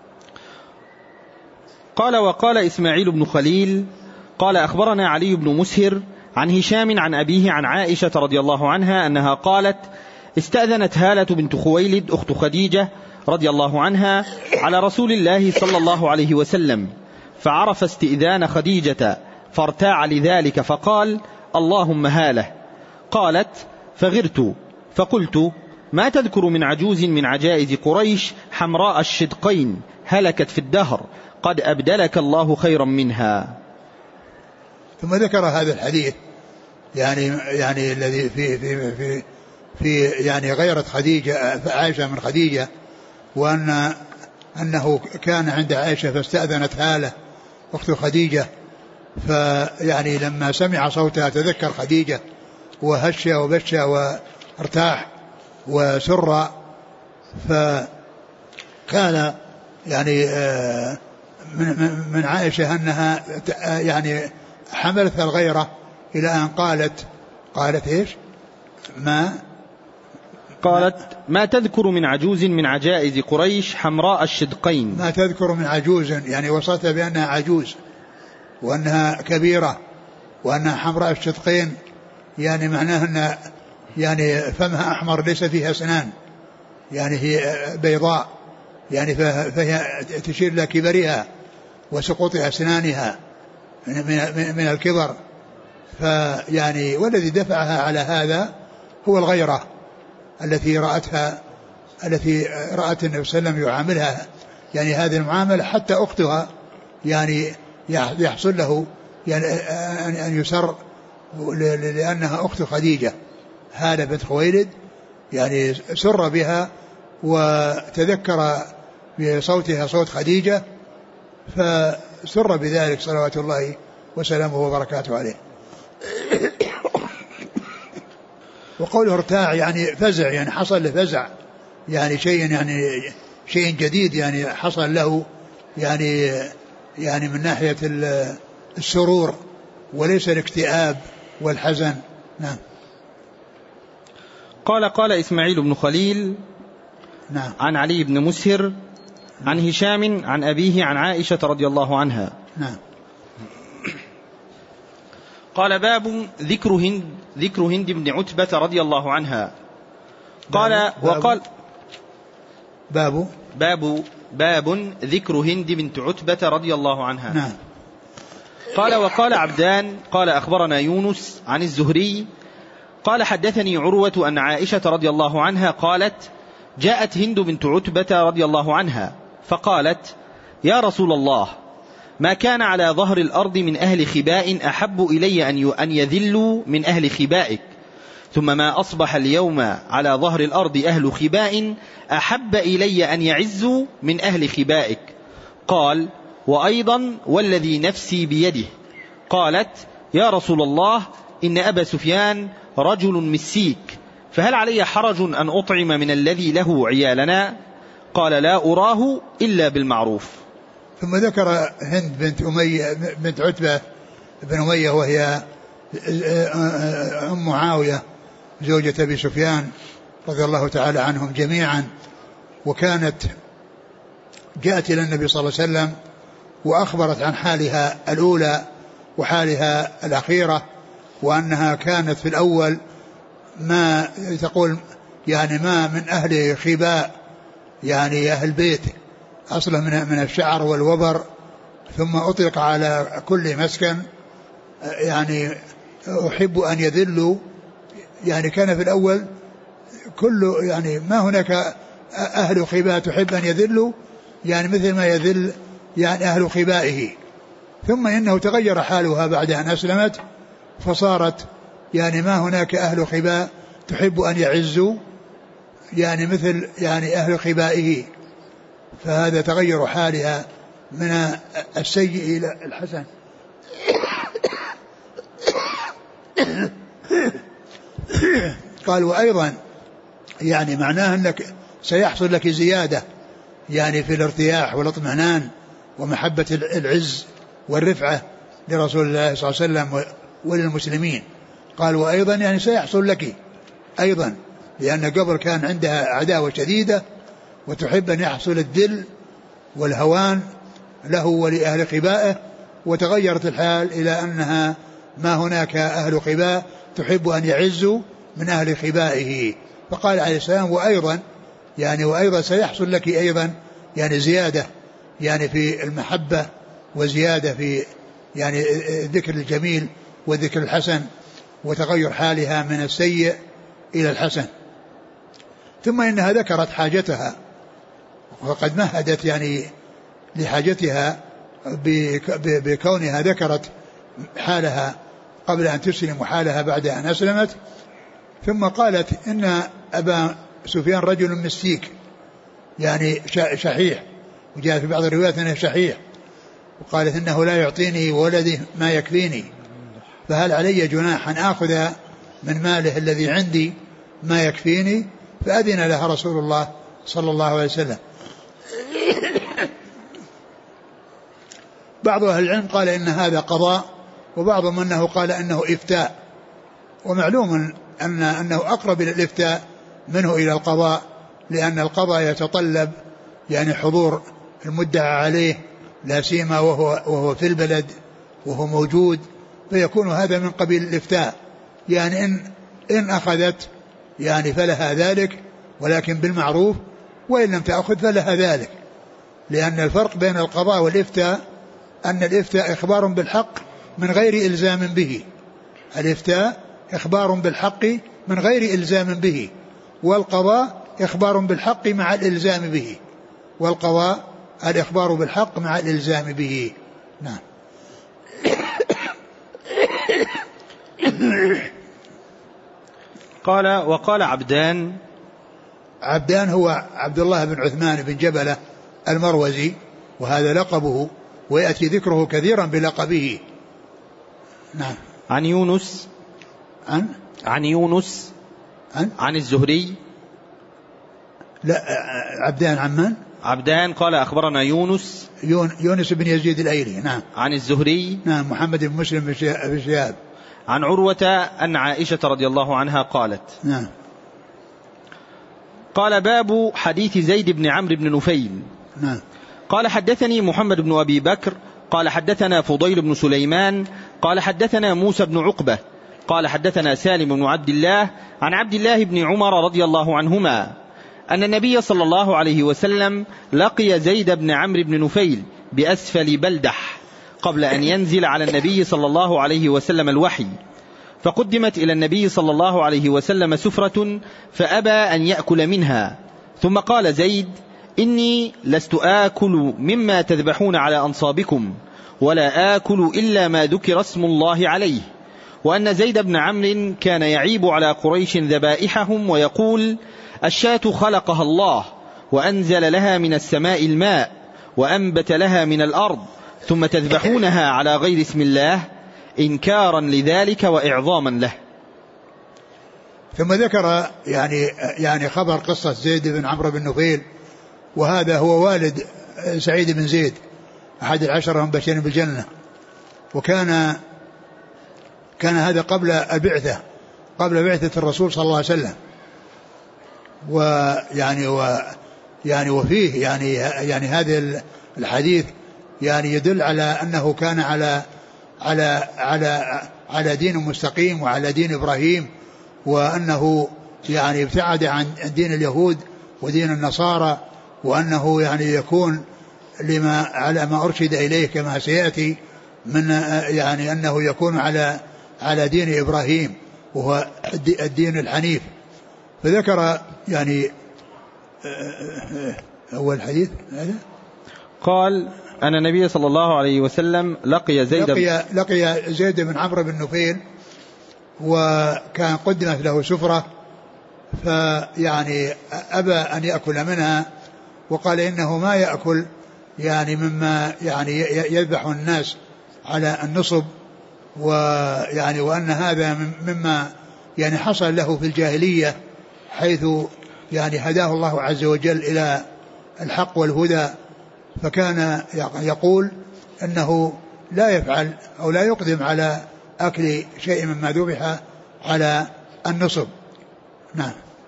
قال وقال إسماعيل بن خليل قال أخبرنا علي بن مسهر عن هشام عن أبيه عن عائشة رضي الله عنها أنها قالت استأذنت هالة بنت خويلد أخت خديجة رضي الله عنها على رسول الله صلى الله عليه وسلم، فعرف استئذان خديجة فارتاع لذلك فقال اللهم هالة. قالت فغرت فقلت ما تذكر من عجوز من عجائز قريش حمراء الشدقين هلكت في الدهر قد أبدلك الله خيرا منها. ثم ذكر هذا الحديث يعني الذي في يعني غيرة خديجة عائشة من خديجة، أنه كان عند عائشة فاستأذنت هالة أخت خديجة، فيعني لما سمع صوتها تذكر خديجة وهش وبش وارتاح وسر، فكان يعني من عائشة أنها يعني حملت الغيرة إلى أن قالت إيش قالت ما تذكر من عجوز من عجائز قريش حمراء الشدقين، ما تذكر من عجوز يعني وصفتها بأنها عجوز وأنها كبيرة وأنها حمراء الشدقين، يعني معناه أن يعني فمها أحمر ليس فيها أسنان، يعني هي بيضاء، يعني فهي تشير إلى كبرها وسقوط أسنانها من الكبر. فيعني والذي دفعها على هذا هو الغيرة التي رأت النبي صلى الله عليه وسلم يعاملها يعني هذه المعاملة، حتى أختها يعني يحصل له يعني أن يسر لأنها أخت خديجة هالة بنت خويلد، يعني سر بها وتذكر بصوتها صوت خديجة، سر بذلك صلوات الله وسلامه وبركاته عليه. وقوله ارتاع يعني فزع، يعني حصل له فزع، يعني شيء جديد يعني حصل له، يعني من ناحية السرور وليس الاكتئاب والحزن. نعم. قال إسماعيل بن خليل نعم. عن علي بن مسهر عن هشام عن أبيه عن عائشة رضي الله عنها. نعم. قال باب ذكر هند بن عتبة رضي الله عنها. قال وقال باب ذكر هند بنت عتبة رضي الله عنها. نعم. قال وقال عبدان قال أخبرنا يونس عن الزهري قال حدثني عروة أن عائشة رضي الله عنها قالت جاءت هند بنت عتبة رضي الله عنها فقالت يا رسول الله ما كان على ظهر الأرض من أهل خباء أحب إلي أن يذلوا من أهل خبائك، ثم ما أصبح اليوم على ظهر الأرض أهل خباء أحب إلي أن يعزوا من أهل خبائك. قال وأيضا والذي نفسي بيده. قالت يا رسول الله إن أبا سفيان رجل مسيك، فهل علي حرج أن أطعم من الذي له عيالنا؟ قال لا أراه إلا بالمعروف. ثم ذكر هند بنت عتبة بن أمية وهي أم معاوية زوجة أبي سفيان رضي الله تعالى عنهم جميعا، وكانت جاءت إلى النبي صلى الله عليه وسلم وأخبرت عن حالها الأولى وحالها الأخيرة، وأنها كانت في الأول ما تقول يعني ما من أهل خباء، يعني أهل بيت أصله من الشعر والوبر، ثم أطلق على كل مسكن، يعني أحب أن يذلوا، يعني كان في الأول كل يعني ما هناك أهل خباء تحب أن يذلوا، يعني مثل ما يذل يعني أهل خبائه. ثم إنه تغير حالها بعد أن أسلمت، فصارت يعني ما هناك أهل خباء تحب أن يعزوا، يعني مثل يعني أهل خبائه، فهذا تغير حالها من السيء إلى الحسن. قال وأيضا يعني معناه أنك سيحصل لك زيادة يعني في الارتياح والاطمئنان ومحبة العز والرفعة لرسول الله صلى الله عليه وسلم وللمسلمين. قال وأيضا يعني سيحصل لك أيضا، لأن قبل كان عندها عداوة شديدة وتحب أن يحصل الذل والهوان له ولأهل خبائه، وتغيرت الحال إلى أنها ما هناك أهل خباء تحب أن يعزوا من أهل خبائه. فقال عليه السلام وأيضا يعني وأيضا سيحصل لك أيضا يعني زيادة يعني في المحبة، وزيادة في يعني الذكر الجميل والذكر الحسن، وتغير حالها من السيء إلى الحسن. ثم إنها ذكرت حاجتها، وقد مهدت يعني لحاجتها بكونها ذكرت حالها قبل أن تسلم وحالها بعد أن أسلمت. ثم قالت إن أبا سفيان رجل مسيك، يعني شحيح، وجاء في بعض الروايات أنه شحيح، وقالت إنه لا يعطيني ولدي ما يكفيني، فهل علي جناح أن آخذ من ماله الذي عندي ما يكفيني؟ فأذن لها رسول الله صلى الله عليه وسلم. بعض أهل العلم قال إن هذا قضاء، وبعضهم أنه قال أنه إفتاء، ومعلوم أنه أقرب إلى الإفتاء منه إلى القضاء، لأن القضاء يتطلب يعني حضور المدعى عليه، لا سيما وهو في البلد وهو موجود، فيكون هذا من قبيل الإفتاء، يعني إن أخذت يعني فلها ذلك، ولكن بالمعروف، وإن لم تأخذ فلها ذلك، لأن الفرق بين القضاء والإفتاء أن الإفتاء إخبار بالحق من غير إلزام به، الإفتاء إخبار بالحق من غير إلزام به، والقضاء إخبار بالحق مع الإلزام به، والقضاء الإخبار بالحق مع الإلزام به. نعم. قال وقال عبدان هو عبد الله بن عثمان بن جبلة المروزي، وهذا لقبه، ويأتي ذكره كثيرا بلقبه. نعم. عن يونس عن الزهري. لا، عبدان. عمان عبدان قال أخبرنا يونس بن يزيد الأيلي. نعم. عن الزهري. نعم. محمد بن مسلم بن شهاب. عن عروة أن عائشة رضي الله عنها قالت. نعم. قال باب حديث زيد بن عمرو بن نفيل. نعم. قال حدثني محمد بن أبي بكر قال حدثنا فضيل بن سليمان قال حدثنا موسى بن عقبة قال حدثنا سالم بن عبد الله عن عبد الله بن عمر رضي الله عنهما أن النبي صلى الله عليه وسلم لقي زيد بن عمرو بن نفيل بأسفل بلدح قبل أن ينزل على النبي صلى الله عليه وسلم الوحي، فقدمت إلى النبي صلى الله عليه وسلم سفرة فأبى أن يأكل منها، ثم قال زيد: إني لست آكل مما تذبحون على أنصابكم ولا آكل إلا ما ذكر اسم الله عليه، وأن زيد بن عمرو كان يعيب على قريش ذبائحهم ويقول: الشاة خلقها الله وأنزل لها من السماء الماء وأنبت لها من الأرض ثم تذبحونها على غير اسم الله إنكارا لذلك وإعظاما له. ثم ذكر يعني خبر قصة زيد بن عمرو بن نفيل، وهذا هو والد سعيد بن زيد أحد العشرة المبشرين بالجنة، وكان هذا قبل البعثة، قبل بعثة الرسول صلى الله عليه وسلم. وفيه يعني هذا الحديث يعني يدل على أنه كان على دين مستقيم وعلى دين إبراهيم، وأنه يعني ابتعد عن دين اليهود ودين النصارى، وأنه يعني يكون على ما أرشد إليه كما سيأتي من يعني أنه يكون على دين إبراهيم وهو الدين الحنيف. فذكر يعني أول حديث هذا قال أن النبي صلى الله عليه وسلم لقي زيد بن عمرو بن نفيل، وكان قدمت له سفرة فيعني أبى أن يأكل منها، وقال إنه ما يأكل يعني مما يعني يذبح الناس على النصب، ويعني وأن هذا مما يعني حصل له في الجاهلية، حيث يعني هداه الله عز وجل إلى الحق والهدى، فكان يقول أنه لا يفعل أو لا يقدم على أكل شيء مما ذبح على النصب. نعم.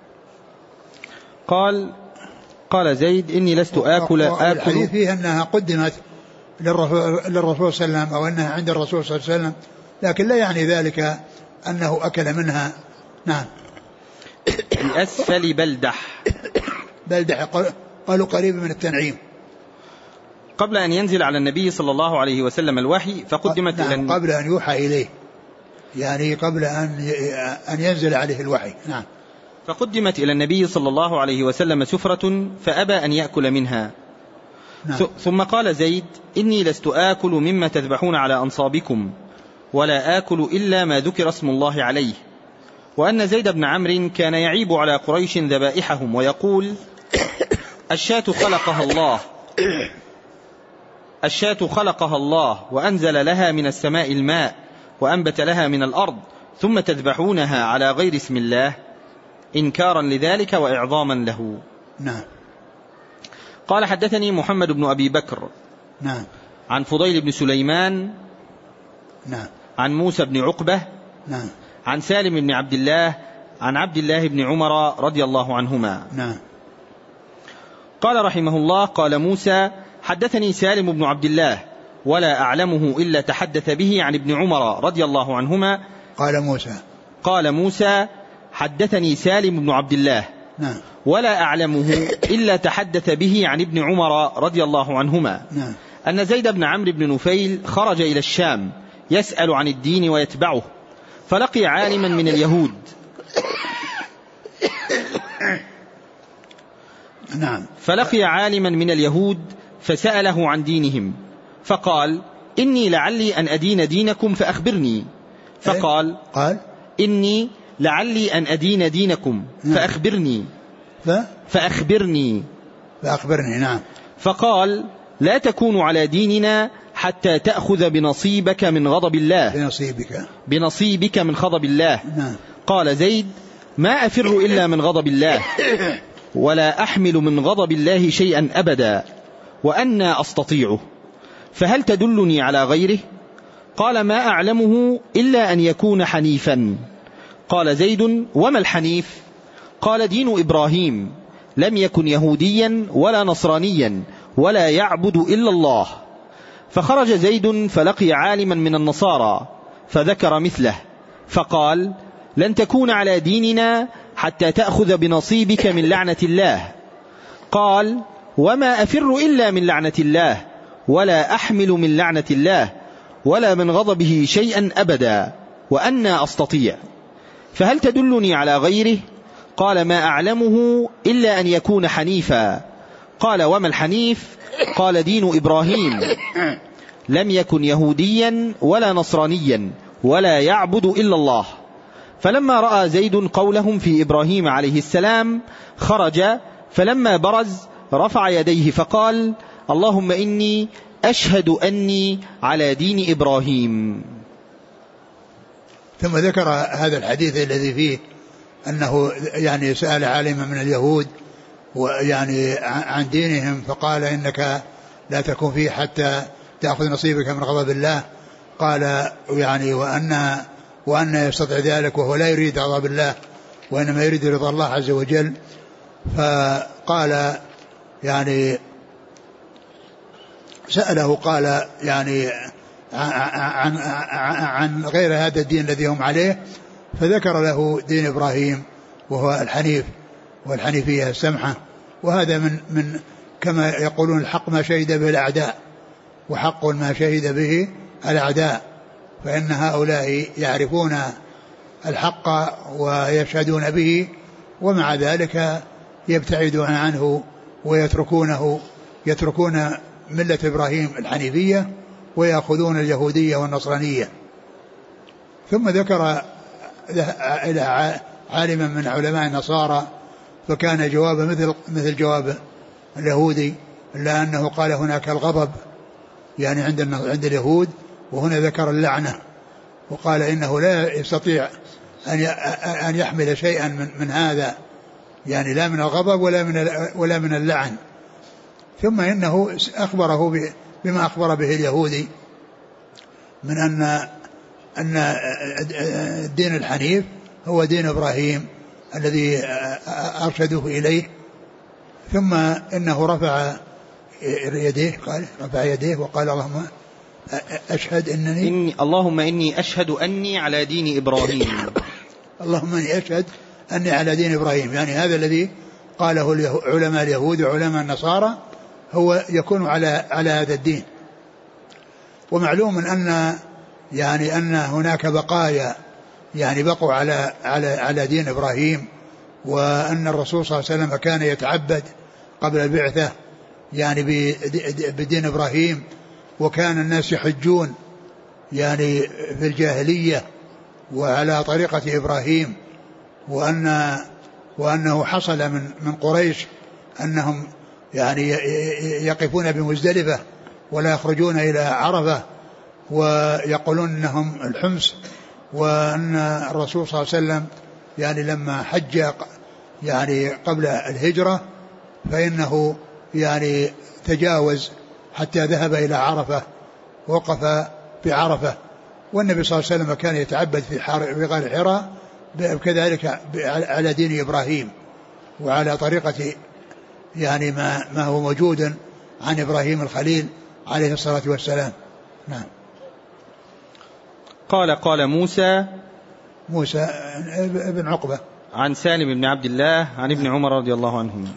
قال زيد: إني لست آكل. الحديث فيه أنها قدمت للرسول صلى الله عليه وسلم، أو أنها عند الرسول صلى الله عليه وسلم، لكن لا يعني ذلك أنه أكل منها. نعم. بأسفل بلدح قالوا قريب من التنعيم. قبل أن ينزل على النبي صلى الله عليه وسلم الوحي، فقدمت إلى قبل أن يوحى إليه، يعني قبل أن ينزل عليه الوحي. نعم. فقدمت إلى النبي صلى الله عليه وسلم سفرة فأبى أن يأكل منها. نعم. ثم قال زيد: إني لست آكل مما تذبحون على أنصابكم ولا آكل إلا ما ذكر اسم الله عليه، وأن زيد بن عمرو كان يعيب على قريش ذبائحهم ويقول: الشاة خلقها الله وأنزل لها من السماء الماء وأنبت لها من الأرض ثم تذبحونها على غير اسم الله إنكارا لذلك وإعظاما له. نعم. قال حدثني محمد بن أبي بكر. نعم. عن فضيل بن سليمان. نعم. عن موسى بن عقبة. نعم. عن سالم بن عبد الله عن عبد الله بن عمر رضي الله عنهما. نعم. قال رحمه الله: قال موسى: حدثني سالم بن عبد الله ولا أعلمه إلا تحدث به عن ابن عمر رضي الله عنهما. قال موسى: حدثني سالم بن عبد الله. نعم. ولا أعلمه إلا تحدث به عن ابن عمر رضي الله عنهما. نعم. أن زيد بن عمرو بن نفيل خرج إلى الشام يسأل عن الدين ويتبعه، فلقي عالما من اليهود. نعم. فلقي عالما من اليهود فسأله عن دينهم، فقال: إني لعلي أن أدين دينكم فأخبرني. فقال: إني لعلي أن أدين دينكم فأخبرني. نعم. فقال: لا تكونوا على ديننا حتى تأخذ بنصيبك من غضب الله. بنصيبك من غضب الله. قال زيد: ما أفر إلا من غضب الله، ولا أحمل من غضب الله شيئا أبدا، وأنا أستطيعه، فهل تدلني على غيره؟ قال: ما أعلمه إلا أن يكون حنيفا. قال زيد: وما الحنيف؟ قال: دين إبراهيم، لم يكن يهوديا ولا نصرانيا، ولا يعبد إلا الله. فخرج زيد فلقي عالما من النصارى فذكر مثله، فقال: لن تكون على ديننا حتى تأخذ بنصيبك من لعنة الله. قال: وما أفر إلا من لعنة الله، ولا أحمل من لعنة الله ولا من غضبه شيئا أبدا، وأنا أستطيع، فهل تدلني على غيره؟ قال: ما أعلمه إلا أن يكون حنيفا. قال: وما الحنيف؟ قال: دين إبراهيم، لم يكن يهوديا ولا نصرانيا، ولا يعبد إلا الله. فلما رأى زيد قولهم في إبراهيم عليه السلام خرج، فلما برز رفع يديه فقال: اللهم إني أشهد أني على دين إبراهيم. ثم ذكر هذا الحديث الذي فيه أنه يعني سأل عالما من اليهود ويعني عن دينهم، فقال: إنك لا تكون فيه حتى تأخذ نصيبك من غضب الله. قال: يعني وأن يستطيع ذلك وهو لا يريد غضب الله وإنما يريد رضا الله عز وجل. فقال يعني سأله، قال يعني عن غير هذا الدين الذي هم عليه، فذكر له دين إبراهيم وهو الحنيف والحنيفية السمحة. وهذا من كما يقولون الحق ما شهد به الأعداء، وحق ما شهد به الأعداء، فإن هؤلاء يعرفون الحق ويشهدون به، ومع ذلك يبتعدون عنه يتركون ملة إبراهيم الحنيفية ويأخذون اليهودية والنصرانية. ثم ذكر إلى عالما من علماء النصارى، فكان جوابه مثل جواب اليهودي، إلا أنه قال هناك الغضب يعني عند اليهود، وهنا ذكر اللعنة، وقال إنه لا يستطيع أن يحمل شيئا من هذا، يعني لا من الغضب ولا من اللعن. ثم إنه أخبره بما أخبر به اليهودي من أن الدين الحنيف هو دين إبراهيم الذي أرشدوه إليه. ثم إنه رفع يديه وقال: اللهم أشهد اللهم إني أشهد أني على دين إبراهيم. اللهم إني أشهد أني على دين إبراهيم، يعني هذا الذي قاله علماء اليهود وعلماء النصارى هو يكون على هذا الدين. ومعلوم أن هناك بقايا يعني بقوا على دين إبراهيم، وأن الرسول صلى الله عليه وسلم كان يتعبد قبل البعثة يعني بدين إبراهيم، وكان الناس يحجون يعني في الجاهلية وعلى طريقة إبراهيم، وأنه حصل من قريش أنهم يعني يقفون بمزدلفة ولا يخرجون إلى عرفة، ويقولون أنهم الحمص، وأن الرسول صلى الله عليه وسلم يعني لما حج يعني قبل الهجرة فإنه يعني تجاوز حتى ذهب إلى عرفة، وقف بعرفة، والنبي صلى الله عليه وسلم كان يتعبد في غار حراء كذلك على دين إبراهيم وعلى طريقة يعني ما هو موجود عن إبراهيم الخليل عليه الصلاة والسلام. نعم. قال موسى بن عقبة عن سالم بن عبد الله عن ابن عمر رضي الله عنهم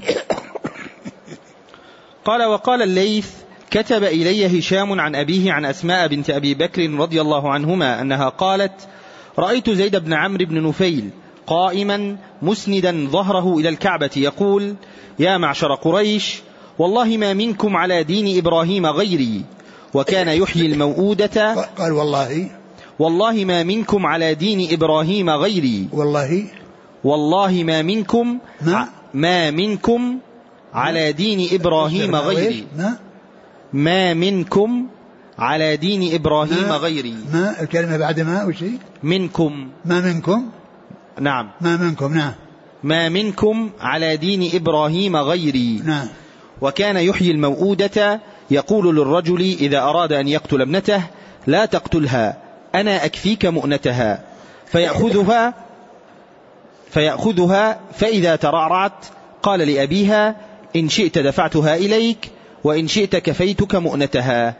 قال: وقال الليث: كتب إلي هشام عن أبيه عن أسماء بنت أبي بكر رضي الله عنهما أنها قالت: رأيت زيد بن عمرو بن نفيل قائما مسندا ظهره إلى الكعبة يقول: يا معشر قريش، والله ما منكم على دين إبراهيم غيري. وكان يحيي الموؤودة. قال: والله ما منكم على دين إبراهيم غيري. والله ما منكم على دين إبراهيم غيري. ما منكم على دين إبراهيم غيري. ما الكلمة بعد ما وشي؟ منكم. ما منكم. نعم. ما منكم. نعم. ما منكم على دين إبراهيم غيري. نعم. وكان يحيي الموءودة يقول للرجل إذا أراد أن يقتل ابنته لا تقتلها أنا أكفيك مؤنتها، فيأخذها فإذا ترعرعت قال لأبيها إن شئت دفعتها إليك وإن شئت كفيتك مؤنتها.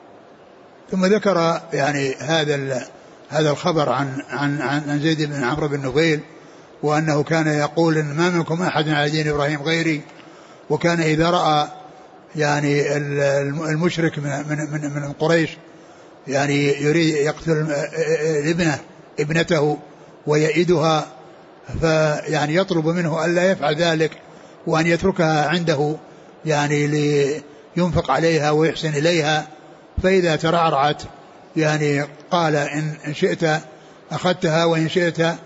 ثم ذكر يعني هذا الخبر عن زيد بن عمرو بن نفيل، وأنه كان يقول إن ما منكم أحد على دين إبراهيم غيري. وكان إذا رأى يعني المشرك من قريش يعني يريد يقتل ابنته ويئدها، فيعني يطلب منه ألا يفعل ذلك وأن يتركها عنده يعني لينفق عليها ويحسن إليها. فإذا ترعرعت يعني قال إن شئت أخذتها وإن شئت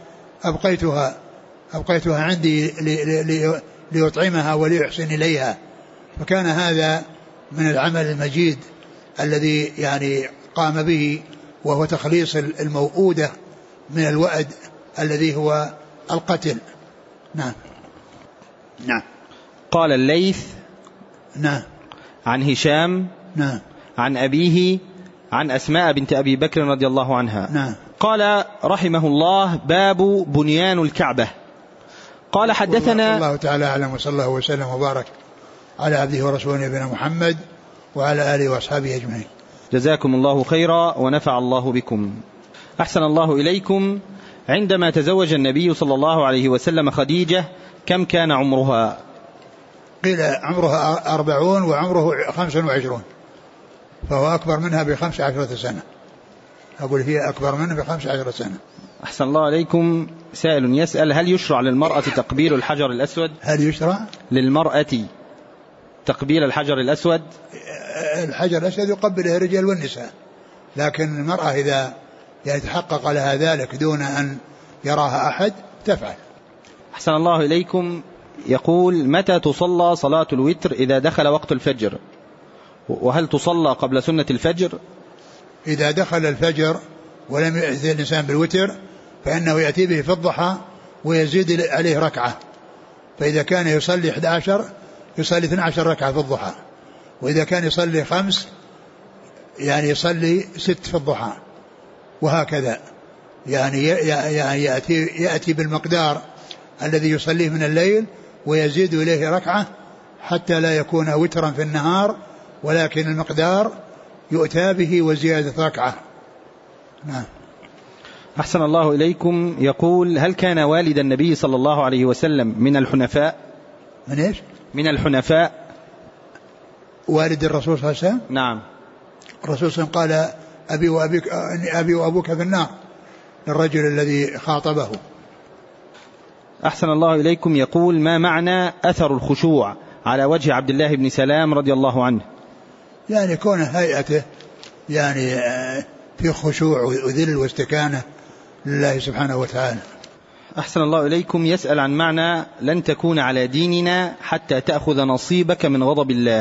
أبقيتها عندي ليطعمها وليحسن إليها. فكان هذا من العمل المجيد الذي يعني قام به، وهو تخليص الموءودة من الوأد الذي هو القتل. نعم. نعم. قال الليث نعم عن هشام نعم عن أبيه عن أسماء بنت أبي بكر رضي الله عنها نعم. قال رحمه الله باب بنيان الكعبة. قال حدثنا الله تعالى أعلم، وصلى الله وسلم وبارك على عبده ورسوله نبينا محمد وعلى آله وأصحابه أجمعين. جزاكم الله خيرا ونفع الله بكم. أحسن الله إليكم. عندما تزوج النبي صلى الله عليه وسلم خديجة كم كان عمرها؟ قيل عمرها 40 وعمره 25، فهو أكبر منها ب15 سنة. أقول هي أكبر منها ب15 سنة. أحسن الله عليكم. سائل يسأل هل يشرع للمرأة تقبيل الحجر الأسود؟ هل يشرع للمرأة تقبيل الحجر الأسود؟ الحجر الأسود يقبله الرجال والنساء، لكن المرأة إذا يتحقق لها ذلك دون أن يراها أحد تفعل. أحسن الله إليكم. يقول متى تصلى صلاة الوتر إذا دخل وقت الفجر، وهل تصلى قبل سنة الفجر؟ إذا دخل الفجر ولم يأتي الإنسان بالوتر فإنه يأتي به في الضحى ويزيد عليه ركعة، فإذا كان يصلي 11 يصلي 12 ركعة في الضحى، وإذا كان يصلي 5 يعني يصلي 6 في الضحى، وهكذا يعني يأتي بالمقدار الذي يصليه من الليل ويزيد إليه ركعة حتى لا يكون وترا في النهار، ولكن المقدار يؤتى به وزيادة ركعة. نعم. أحسن الله إليكم. يقول هل كان والد النبي صلى الله عليه وسلم من الحنفاء؟ من إيش؟ من الحنفاء. والد الرسول صلى الله عليه وسلم؟ نعم. الرسول صلى الله عليه وسلم قال أبي وأبوك في النار للرجل الذي خاطبه. أحسن الله إليكم. يقول ما معنى أثر الخشوع على وجه عبد الله بن سلام رضي الله عنه؟ يعني كون هيئته يعني في خشوع وذل واستكانة لله سبحانه وتعالى. أحسن الله إليكم. يسأل عن معنى لن تكون على ديننا حتى تأخذ نصيبك من غضب الله.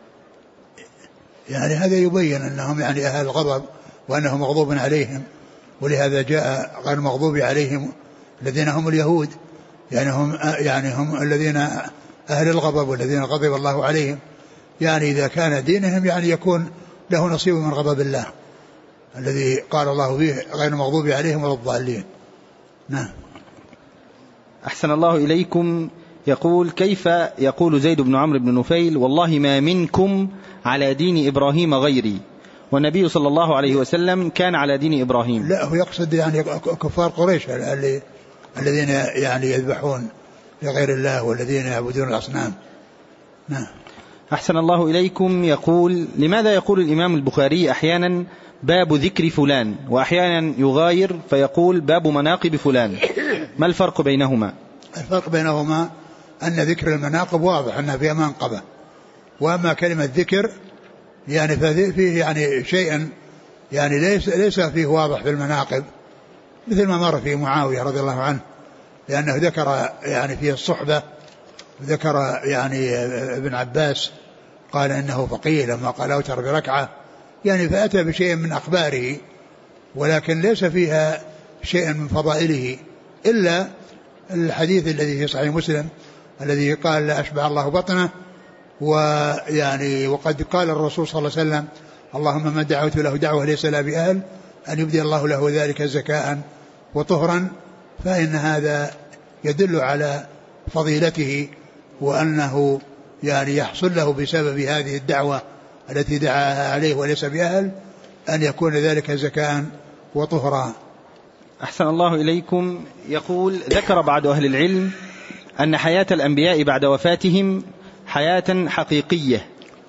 يعني هذا يبين أنهم يعني أهل الغضب وأنهم مغضوب عليهم، ولهذا جاء غير مغضوب عليهم الذين هم اليهود، يعني هم الذين أهل الغضب والذين غضب الله عليهم. يعني إذا كان دينهم يعني يكون له نصيب من غضب الله الذي قال الله فيه غير مغضوب عليهم ولا الضالين. نعم. أحسن الله إليكم. يقول كيف يقول زيد بن عمرو بن نفيل والله ما منكم على دين إبراهيم غيري، والنبي صلى الله عليه وسلم كان على دين إبراهيم؟ لا، هو يقصد يعني كفار قريش الذين يعني يذبحون لغير الله والذين يعبدون الأصنام. نعم. أحسن الله إليكم. يقول لماذا يقول الإمام البخاري أحيانا باب ذكر فلان وأحيانا يغاير فيقول باب مناقب فلان؟ ما الفرق بينهما؟ الفرق بينهما أن ذكر المناقب واضح أنها فيها منقبة، وأما كلمة ذكر يعني فيه يعني شيئا يعني ليس فيه واضح في المناقب، مثل ما مر في معاوية رضي الله عنه، لأنه ذكر يعني فيه الصحبة، ذكر يعني ابن عباس قال إنه فقيه لما قال أوتر بركعة، يعني فأتى بشيء من أخباره ولكن ليس فيها شيء من فضائله إلا الحديث الذي في صحيح مسلم الذي قال لا أشبع الله بطنه. ويعني وقد قال الرسول صلى الله عليه وسلم اللهم من دعوت له دعوة ليس لا بأهل أن يبدي الله له ذلك زكاء وطهرا، فإن هذا يدل على فضيلته وأنه يعني يحصل له بسبب هذه الدعوة التي دعاها عليه وليس بأهل أن يكون ذلك زكاء وطهرا. أحسن الله إليكم. يقول ذكر بعض أهل العلم أن حياة الأنبياء بعد وفاتهم حياة حقيقية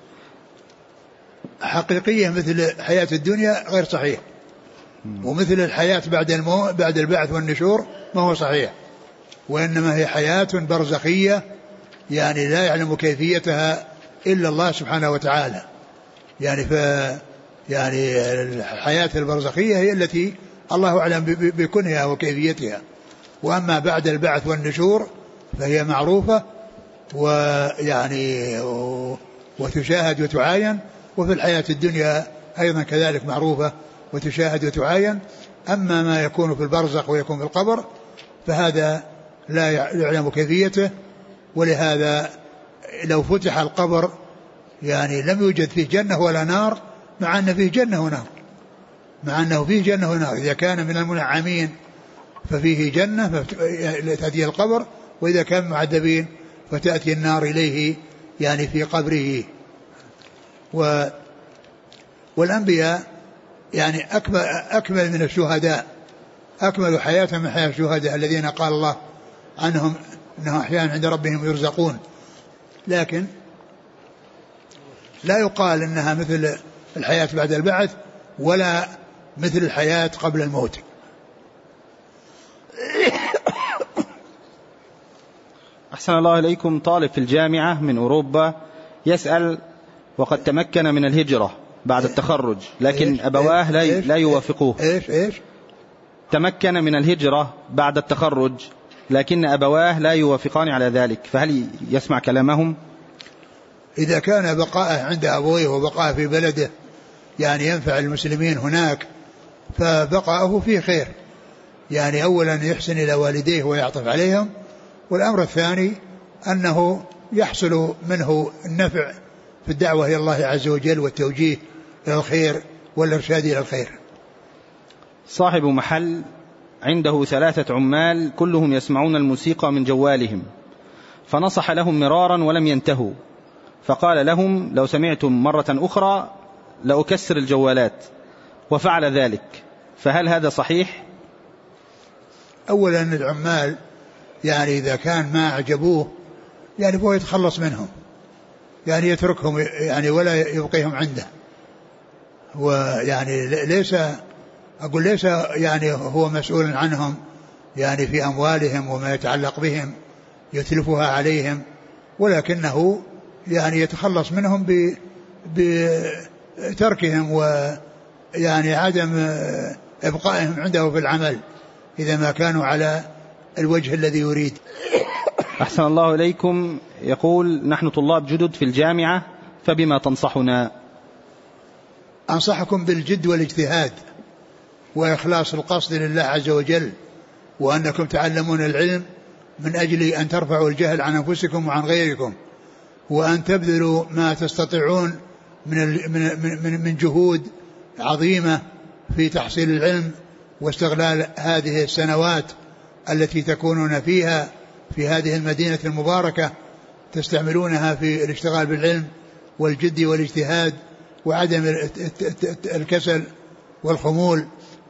مثل حياة الدنيا غير صحيح، ومثل الحياة بعد البعث والنشور ما هو صحيح، وإنما هي حياة برزخية يعني لا يعلم كيفيتها إلا الله سبحانه وتعالى. يعني الحياة البرزخية هي التي الله أعلم بكنها وكيفيتها، وأما بعد البعث والنشور فهي معروفة ويعني وتشاهد وتعاين، وفي الحياة الدنيا أيضا كذلك معروفة وتشاهد وتعاين. أما ما يكون في البرزخ ويكون في القبر فهذا لا يعلم كيفيته، ولهذا لو فتح القبر يعني لم يوجد فيه جنة ولا نار، مع أن فيه جنة ونار، إذا كان من المنعمين ففيه جنة فتأتي القبر، وإذا كان معذبين فتأتي النار إليه يعني في قبره. والأنبياء يعني أكمل من الشهداء، أكمل حياة من حياة الشهداء الذين قال الله عنهم أنهم أحياء عند ربهم يرزقون، لكن لا يقال أنها مثل الحياة بعد البعث ولا مثل الحياة قبل الموت. أحسن الله إليكم. طالب في الجامعة من أوروبا يسأل وقد تمكن من الهجرة بعد التخرج لكن أبواه لا يوافقوه. تمكن من الهجرة بعد التخرج لكن أبواه لا يوافقان على ذلك، فهل يسمع كلامهم؟ إذا كان بقاءه عند أبويه وبقاءه في بلده يعني ينفع المسلمين هناك فبقاءه فيه خير، يعني أولا يحسن إلى والديه ويعطف عليهم، والأمر الثاني أنه يحصل منه النفع في الدعوة إلى الله عز وجل والتوجيه إلى الخير والإرشاد إلى الخير. صاحب محل عنده 3 عمال كلهم يسمعون الموسيقى من جوالهم، فنصح لهم مرارا ولم ينتهوا، فقال لهم لو سمعتم مرة أخرى لأكسر الجوالات، وفعل ذلك، فهل هذا صحيح؟ أولا العمال يعني إذا كان ما أعجبوه يعني هو يتخلص منهم، يعني يتركهم يعني ولا يبقيهم عنده، ويعني ليس يعني هو مسؤول عنهم يعني في أموالهم وما يتعلق بهم يتلفها عليهم، ولكنه يعني يتخلص منهم بتركهم ويعني عدم إبقائهم عنده في العمل إذا ما كانوا على الوجه الذي يريد. أحسن الله إليكم. يقول نحن طلاب جدد في الجامعة فبما تنصحنا؟ أنصحكم بالجد والاجتهاد وإخلاص القصد لله عز وجل، وأنكم تعلمون العلم من أجل أن ترفعوا الجهل عن أنفسكم وعن غيركم، وأن تبذلوا ما تستطيعون من جهود عظيمة في تحصيل العلم واستغلال هذه السنوات التي تكونون فيها في هذه المدينة المباركة تستعملونها في الاشتغال بالعلم والجد والاجتهاد وعدم الكسل والخمول،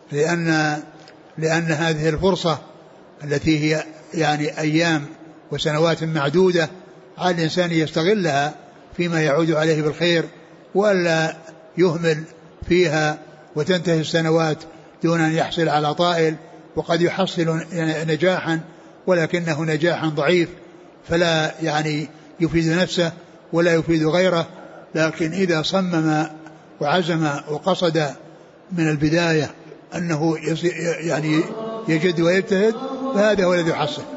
لأن هذه الفرصة التي هي يعني أيام وسنوات معدودة على الإنسان يستغلها فيما يعود عليه بالخير، وألا يهمل فيها وتنتهي السنوات دون أن يحصل على طائل، وقد يحصل نجاحا ولكنه نجاحا ضعيف فلا يعني يفيد نفسه ولا يفيد غيره. لكن إذا صمم وعزم وقصد من البداية أنه يعني يجد ويجتهد فهذا هو الذي يحصل.